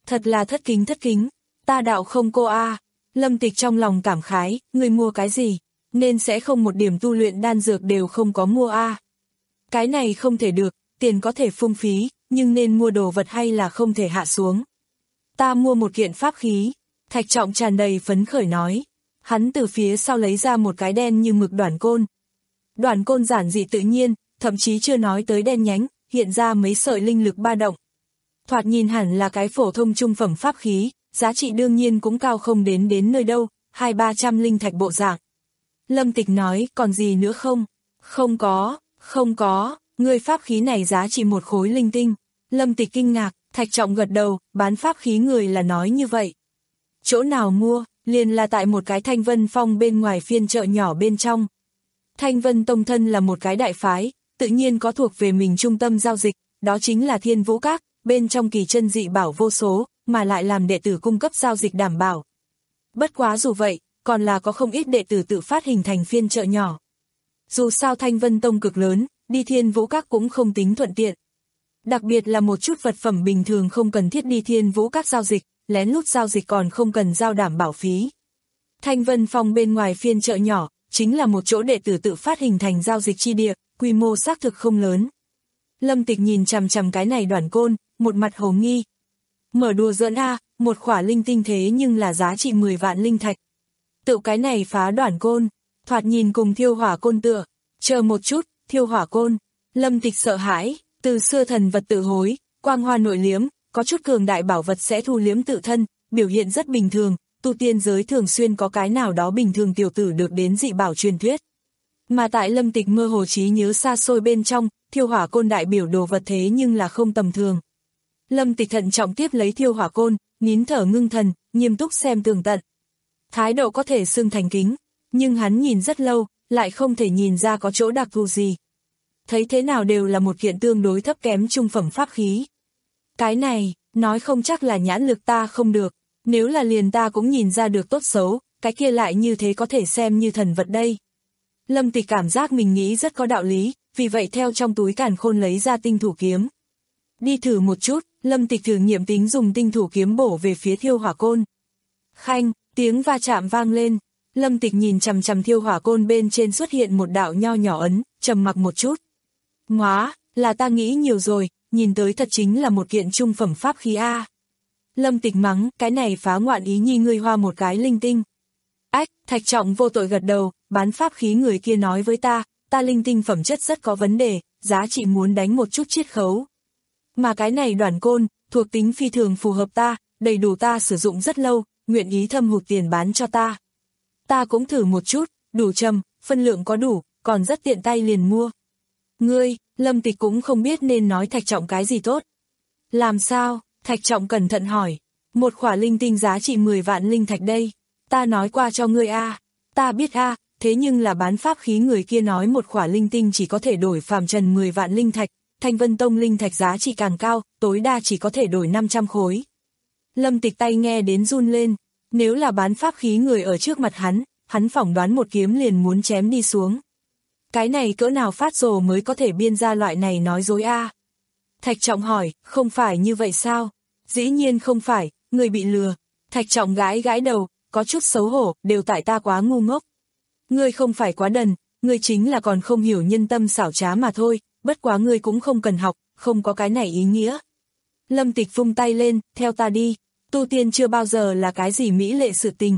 Thật là thất kính thất kính, ta đạo không cô a. Lâm Tịch trong lòng cảm khái, người mua cái gì, nên sẽ không một điểm tu luyện đan dược đều không có mua a. Cái này không thể được, tiền có thể phung phí, nhưng nên mua đồ vật hay là không thể hạ xuống. Ta mua một kiện pháp khí, Thạch Trọng tràn đầy phấn khởi nói. Hắn từ phía sau lấy ra một cái đen như mực đoản côn. Đoản côn giản dị tự nhiên, thậm chí chưa nói tới đen nhánh, hiện ra mấy sợi linh lực ba động. Thoạt nhìn hẳn là cái phổ thông trung phẩm pháp khí, giá trị đương nhiên cũng cao không đến đến nơi đâu, hai ba trăm linh thạch bộ dạng. Lâm Tịch nói, còn gì nữa không? Không có, không có, người pháp khí này giá trị một khối linh tinh. Lâm Tịch kinh ngạc, Thạch Trọng gật đầu, bán pháp khí người là nói như vậy. Chỗ nào mua, liền là tại một cái Thanh Vân Phong bên ngoài phiên chợ nhỏ bên trong. Thanh Vân Tông thân là một cái đại phái, tự nhiên có thuộc về mình trung tâm giao dịch, đó chính là Thiên Vũ Các, bên trong kỳ chân dị bảo vô số, mà lại làm đệ tử cung cấp giao dịch đảm bảo. Bất quá dù vậy, còn là có không ít đệ tử tự phát hình thành phiên chợ nhỏ. Dù sao Thanh Vân Tông cực lớn, đi Thiên Vũ Các cũng không tính thuận tiện. Đặc biệt là một chút vật phẩm bình thường không cần thiết đi Thiên Vũ Các giao dịch, lén lút giao dịch còn không cần giao đảm bảo phí. Thanh Vân Phong bên ngoài phiên chợ nhỏ, chính là một chỗ đệ tử tự phát hình thành giao dịch chi địa, quy mô xác thực không lớn. Lâm Tịch nhìn chằm chằm cái này đoản côn, một mặt hồ nghi. Mở đùa giỡn a, một khỏa linh tinh thế nhưng là giá trị mười vạn linh thạch. Tự cái này phá đoản côn, thoạt nhìn cùng thiêu hỏa côn tựa. Chờ một chút, thiêu hỏa côn. Lâm Tịch sợ hãi, từ xưa thần vật tự hối, quang hoa nội liếm, có chút cường đại bảo vật sẽ thu liếm tự thân, biểu hiện rất bình thường, tu tiên giới thường xuyên có cái nào đó bình thường tiểu tử được đến dị bảo truyền thuyết. Mà tại Lâm Tịch mơ hồ trí nhớ xa xôi bên trong, thiêu hỏa côn đại biểu đồ vật thế nhưng là không tầm thường. Lâm Tịch thận trọng tiếp lấy thiêu hỏa côn, nín thở ngưng thần, nghiêm túc xem tường tận. Thái độ có thể xưng thành kính, nhưng hắn nhìn rất lâu, lại không thể nhìn ra có chỗ đặc thù gì. Thấy thế nào đều là một kiện tương đối thấp kém trung phẩm pháp khí. Cái này, nói không chắc là nhãn lực ta không được, nếu là liền ta cũng nhìn ra được tốt xấu, cái kia lại như thế có thể xem như thần vật đây. Lâm Tịch cảm giác mình nghĩ rất có đạo lý, vì vậy theo trong túi càn khôn lấy ra tinh thủ kiếm. Đi thử một chút, Lâm Tịch thử nghiệm tính dùng tinh thủ kiếm bổ về phía thiêu hỏa côn. Khanh, tiếng va chạm vang lên, Lâm Tịch nhìn chằm chằm thiêu hỏa côn bên trên xuất hiện một đạo nho nhỏ ấn, trầm mặc một chút. Ngoá, là ta nghĩ nhiều rồi, nhìn tới thật chính là một kiện trung phẩm pháp khí A. Lâm Tịch mắng, cái này phá ngoạn ý nhi ngươi hoa một cái linh tinh. Ách, Thạch Trọng vô tội gật đầu, bán pháp khí người kia nói với ta, ta linh tinh phẩm chất rất có vấn đề, giá trị muốn đánh một chút chiết khấu. Mà cái này đoản côn, thuộc tính phi thường phù hợp ta, đầy đủ ta sử dụng rất lâu, nguyện ý thâm hụt tiền bán cho ta. Ta cũng thử một chút, đủ trầm, phân lượng có đủ, còn rất tiện tay liền mua. Ngươi, Lâm Tịch cũng không biết nên nói Thạch Trọng cái gì tốt. Làm sao? Thạch Trọng cẩn thận hỏi. Một khỏa linh tinh giá trị mười vạn linh thạch đây. Ta nói qua cho ngươi a. Ta biết a, thế nhưng là bán pháp khí người kia nói một khỏa linh tinh chỉ có thể đổi phàm trần mười vạn linh thạch, Thanh Vân Tông linh thạch giá trị càng cao, tối đa chỉ có thể đổi năm trăm khối. Lâm Tịch tay nghe đến run lên, nếu là bán pháp khí người ở trước mặt hắn, hắn phỏng đoán một kiếm liền muốn chém đi xuống. Cái này cỡ nào phát rồ mới có thể biên ra loại này nói dối a? Thạch Trọng hỏi, không phải như vậy sao? Dĩ nhiên không phải, người bị lừa. Thạch Trọng gãi gãi đầu, có chút xấu hổ, đều tại ta quá ngu ngốc. Ngươi không phải quá đần, ngươi chính là còn không hiểu nhân tâm xảo trá mà thôi, bất quá ngươi cũng không cần học, không có cái này ý nghĩa. Lâm Tịch vung tay lên, theo ta đi, tu tiên chưa bao giờ là cái gì mỹ lệ sự tình.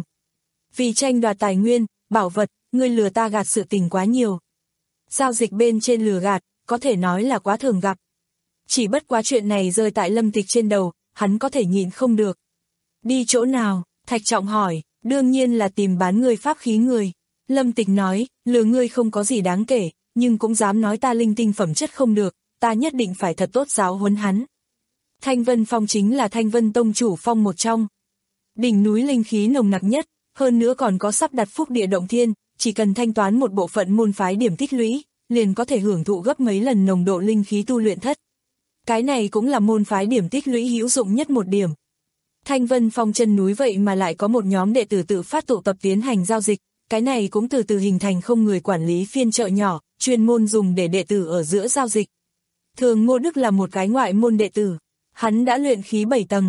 Vì tranh đoạt tài nguyên, bảo vật, ngươi lừa ta gạt sự tình quá nhiều. Giao dịch bên trên lừa gạt, có thể nói là quá thường gặp. Chỉ bất quá chuyện này rơi tại Lâm Tịch trên đầu, hắn có thể nhịn không được. Đi chỗ nào? Thạch Trọng hỏi, đương nhiên là tìm bán người pháp khí người. Lâm Tịch nói, lừa ngươi không có gì đáng kể, nhưng cũng dám nói ta linh tinh phẩm chất không được, ta nhất định phải thật tốt giáo huấn hắn. Thanh Vân Phong chính là Thanh Vân Tông chủ phong một trong. Đỉnh núi linh khí nồng nặc nhất, hơn nữa còn có sắp đặt phúc địa động thiên, chỉ cần thanh toán một bộ phận môn phái điểm tích lũy, liền có thể hưởng thụ gấp mấy lần nồng độ linh khí tu luyện thất. Cái này cũng là môn phái điểm tích lũy hữu dụng nhất một điểm. Thanh Vân Phong chân núi vậy mà lại có một nhóm đệ tử tự phát tụ tập tiến hành giao dịch, cái này cũng từ từ hình thành không người quản lý phiên chợ nhỏ, chuyên môn dùng để đệ tử ở giữa giao dịch. Thường Ngô Đức là một cái ngoại môn đệ tử, hắn đã luyện khí bảy tầng,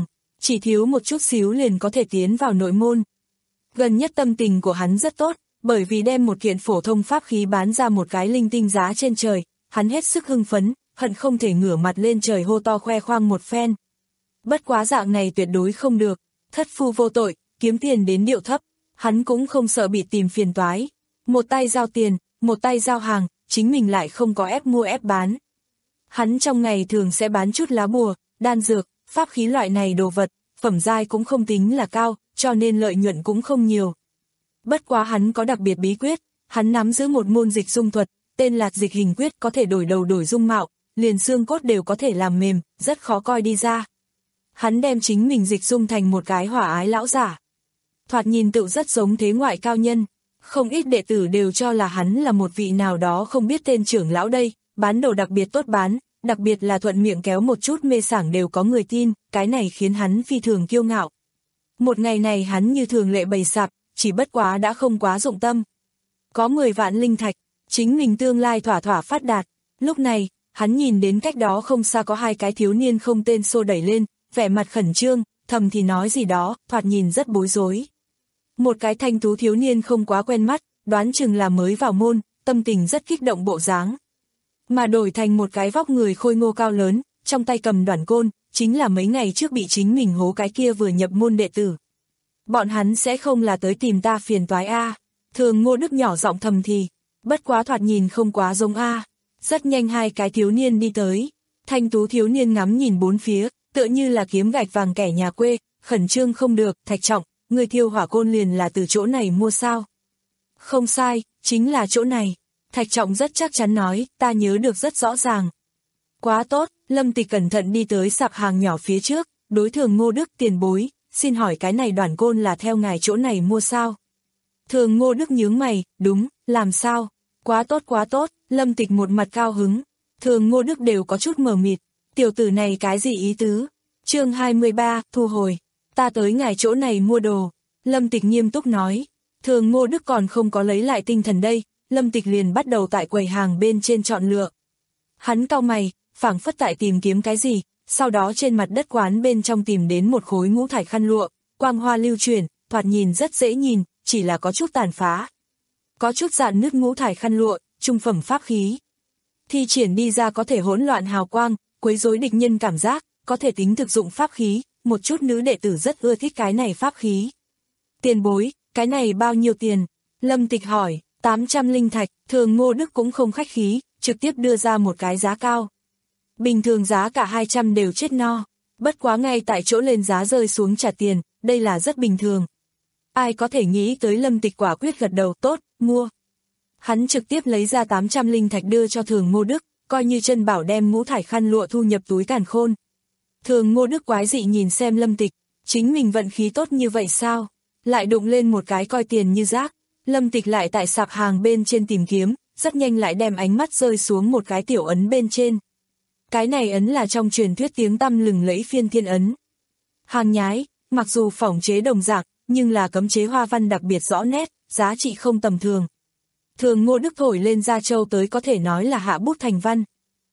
chỉ thiếu một chút xíu liền có thể tiến vào nội môn. Gần nhất tâm tình của hắn rất tốt, bởi vì đem một kiện phổ thông pháp khí bán ra một cái linh tinh giá trên trời, hắn hết sức hưng phấn, hận không thể ngửa mặt lên trời hô to khoe khoang một phen. Bất quá dạng này tuyệt đối không được, thất phu vô tội, kiếm tiền đến điệu thấp, hắn cũng không sợ bị tìm phiền toái. Một tay giao tiền, một tay giao hàng, chính mình lại không có ép mua ép bán. Hắn trong ngày thường sẽ bán chút lá bùa, đan dược, pháp khí loại này đồ vật, phẩm giai cũng không tính là cao, cho nên lợi nhuận cũng không nhiều. Bất quá hắn có đặc biệt bí quyết, hắn nắm giữ một môn dịch dung thuật, tên là dịch hình quyết, có thể đổi đầu đổi dung mạo, liền xương cốt đều có thể làm mềm, rất khó coi đi ra. Hắn đem chính mình dịch dung thành một cái hỏa ái lão giả. Thoạt nhìn tựu rất giống thế ngoại cao nhân, không ít đệ tử đều cho là hắn là một vị nào đó không biết tên trưởng lão đây, bán đồ đặc biệt tốt bán, đặc biệt là thuận miệng kéo một chút mê sảng đều có người tin, cái này khiến hắn phi thường kiêu ngạo. Một ngày này hắn như thường lệ bày sạp, chỉ bất quá đã không quá dụng tâm. Có mười vạn linh thạch, chính mình tương lai thỏa thỏa phát đạt. Lúc này, hắn nhìn đến cách đó không xa có hai cái thiếu niên không tên xô đẩy lên, vẻ mặt khẩn trương, thầm thì nói gì đó, thoạt nhìn rất bối rối. Một cái thanh tú thiếu niên không quá quen mắt, đoán chừng là mới vào môn, tâm tình rất kích động bộ dáng. Mà đổi thành một cái vóc người khôi ngô cao lớn, trong tay cầm đoản côn, chính là mấy ngày trước bị chính mình hố cái kia vừa nhập môn đệ tử. Bọn hắn sẽ không là tới tìm ta phiền toái a. Thường Ngô Đức nhỏ giọng thầm thì, bất quá thoạt nhìn không quá giống a. Rất nhanh hai cái thiếu niên đi tới, thanh tú thiếu niên ngắm nhìn bốn phía, tựa như là kiếm gạch vàng kẻ nhà quê, khẩn trương không được, Thạch Trọng, người thiêu hỏa côn liền là từ chỗ này mua sao? Không sai, chính là chỗ này. Thạch Trọng rất chắc chắn nói, ta nhớ được rất rõ ràng. Quá tốt, Lâm Tịch cẩn thận đi tới sạp hàng nhỏ phía trước, đối Thường Ngô Đức tiền bối, xin hỏi cái này đoản côn là theo ngài chỗ này mua sao? Thường Ngô Đức nhướng mày, đúng, làm sao? Quá tốt quá tốt, Lâm Tịch một mặt cao hứng. Thường Ngô Đức đều có chút mờ mịt, tiểu tử này cái gì ý tứ? Chương hai mươi ba, thu hồi. Ta tới ngài chỗ này mua đồ. Lâm Tịch nghiêm túc nói. Thường Ngô Đức còn không có lấy lại tinh thần đây, Lâm Tịch liền bắt đầu tại quầy hàng bên trên chọn lựa. Hắn cau mày, phảng phất tại tìm kiếm cái gì, sau đó trên mặt đất quán bên trong tìm đến một khối ngũ thải khăn lụa, quang hoa lưu chuyển, thoạt nhìn rất dễ nhìn, chỉ là có chút tàn phá. Có chút dạn nứt ngũ thải khăn lụa, trung phẩm pháp khí. Thi triển đi ra có thể hỗn loạn hào quang, quấy rối địch nhân cảm giác, có thể tính thực dụng pháp khí, một chút nữ đệ tử rất ưa thích cái này pháp khí. Tiền bối, cái này bao nhiêu tiền? Lâm Tịch hỏi, tám trăm linh thạch, Thường Ngô Đức cũng không khách khí, trực tiếp đưa ra một cái giá cao. Bình thường giá cả hai trăm đều chết no, bất quá ngay tại chỗ lên giá rơi xuống trả tiền, đây là rất bình thường. Ai có thể nghĩ tới Lâm Tịch quả quyết gật đầu, tốt, mua. Hắn trực tiếp lấy ra tám trăm linh thạch đưa cho Thường Ngô Đức, coi như chân bảo đem ngũ thải khăn lụa thu nhập túi càn khôn. Thường Ngô Đức quái dị nhìn xem Lâm Tịch, chính mình vận khí tốt như vậy sao? Lại đụng lên một cái coi tiền như rác. Lâm Tịch lại tại sạp hàng bên trên tìm kiếm, rất nhanh lại đem ánh mắt rơi xuống một cái tiểu ấn bên trên. Cái này ấn là trong truyền thuyết tiếng tăm lừng lẫy phiên thiên ấn. Hàng nhái, mặc dù phỏng chế đồng dạng, nhưng là cấm chế hoa văn đặc biệt rõ nét, giá trị không tầm thường. Thường Ngô Đức thổi lên da trâu tới có thể nói là hạ bút thành văn.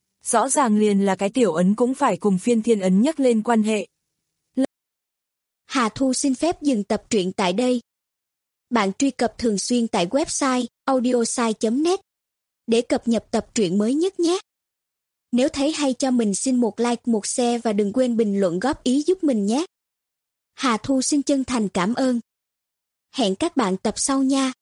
Rõ ràng liền là cái tiểu ấn cũng phải cùng phiên thiên ấn nhắc lên quan hệ. Hà Thu xin phép dừng tập truyện tại đây. Bạn truy cập thường xuyên tại website audiosai chấm net để cập nhật tập truyện mới nhất nhé. Nếu thấy hay cho mình xin một like, một share và đừng quên bình luận góp ý giúp mình nhé. Hà Thu xin chân thành cảm ơn. Hẹn các bạn tập sau nha.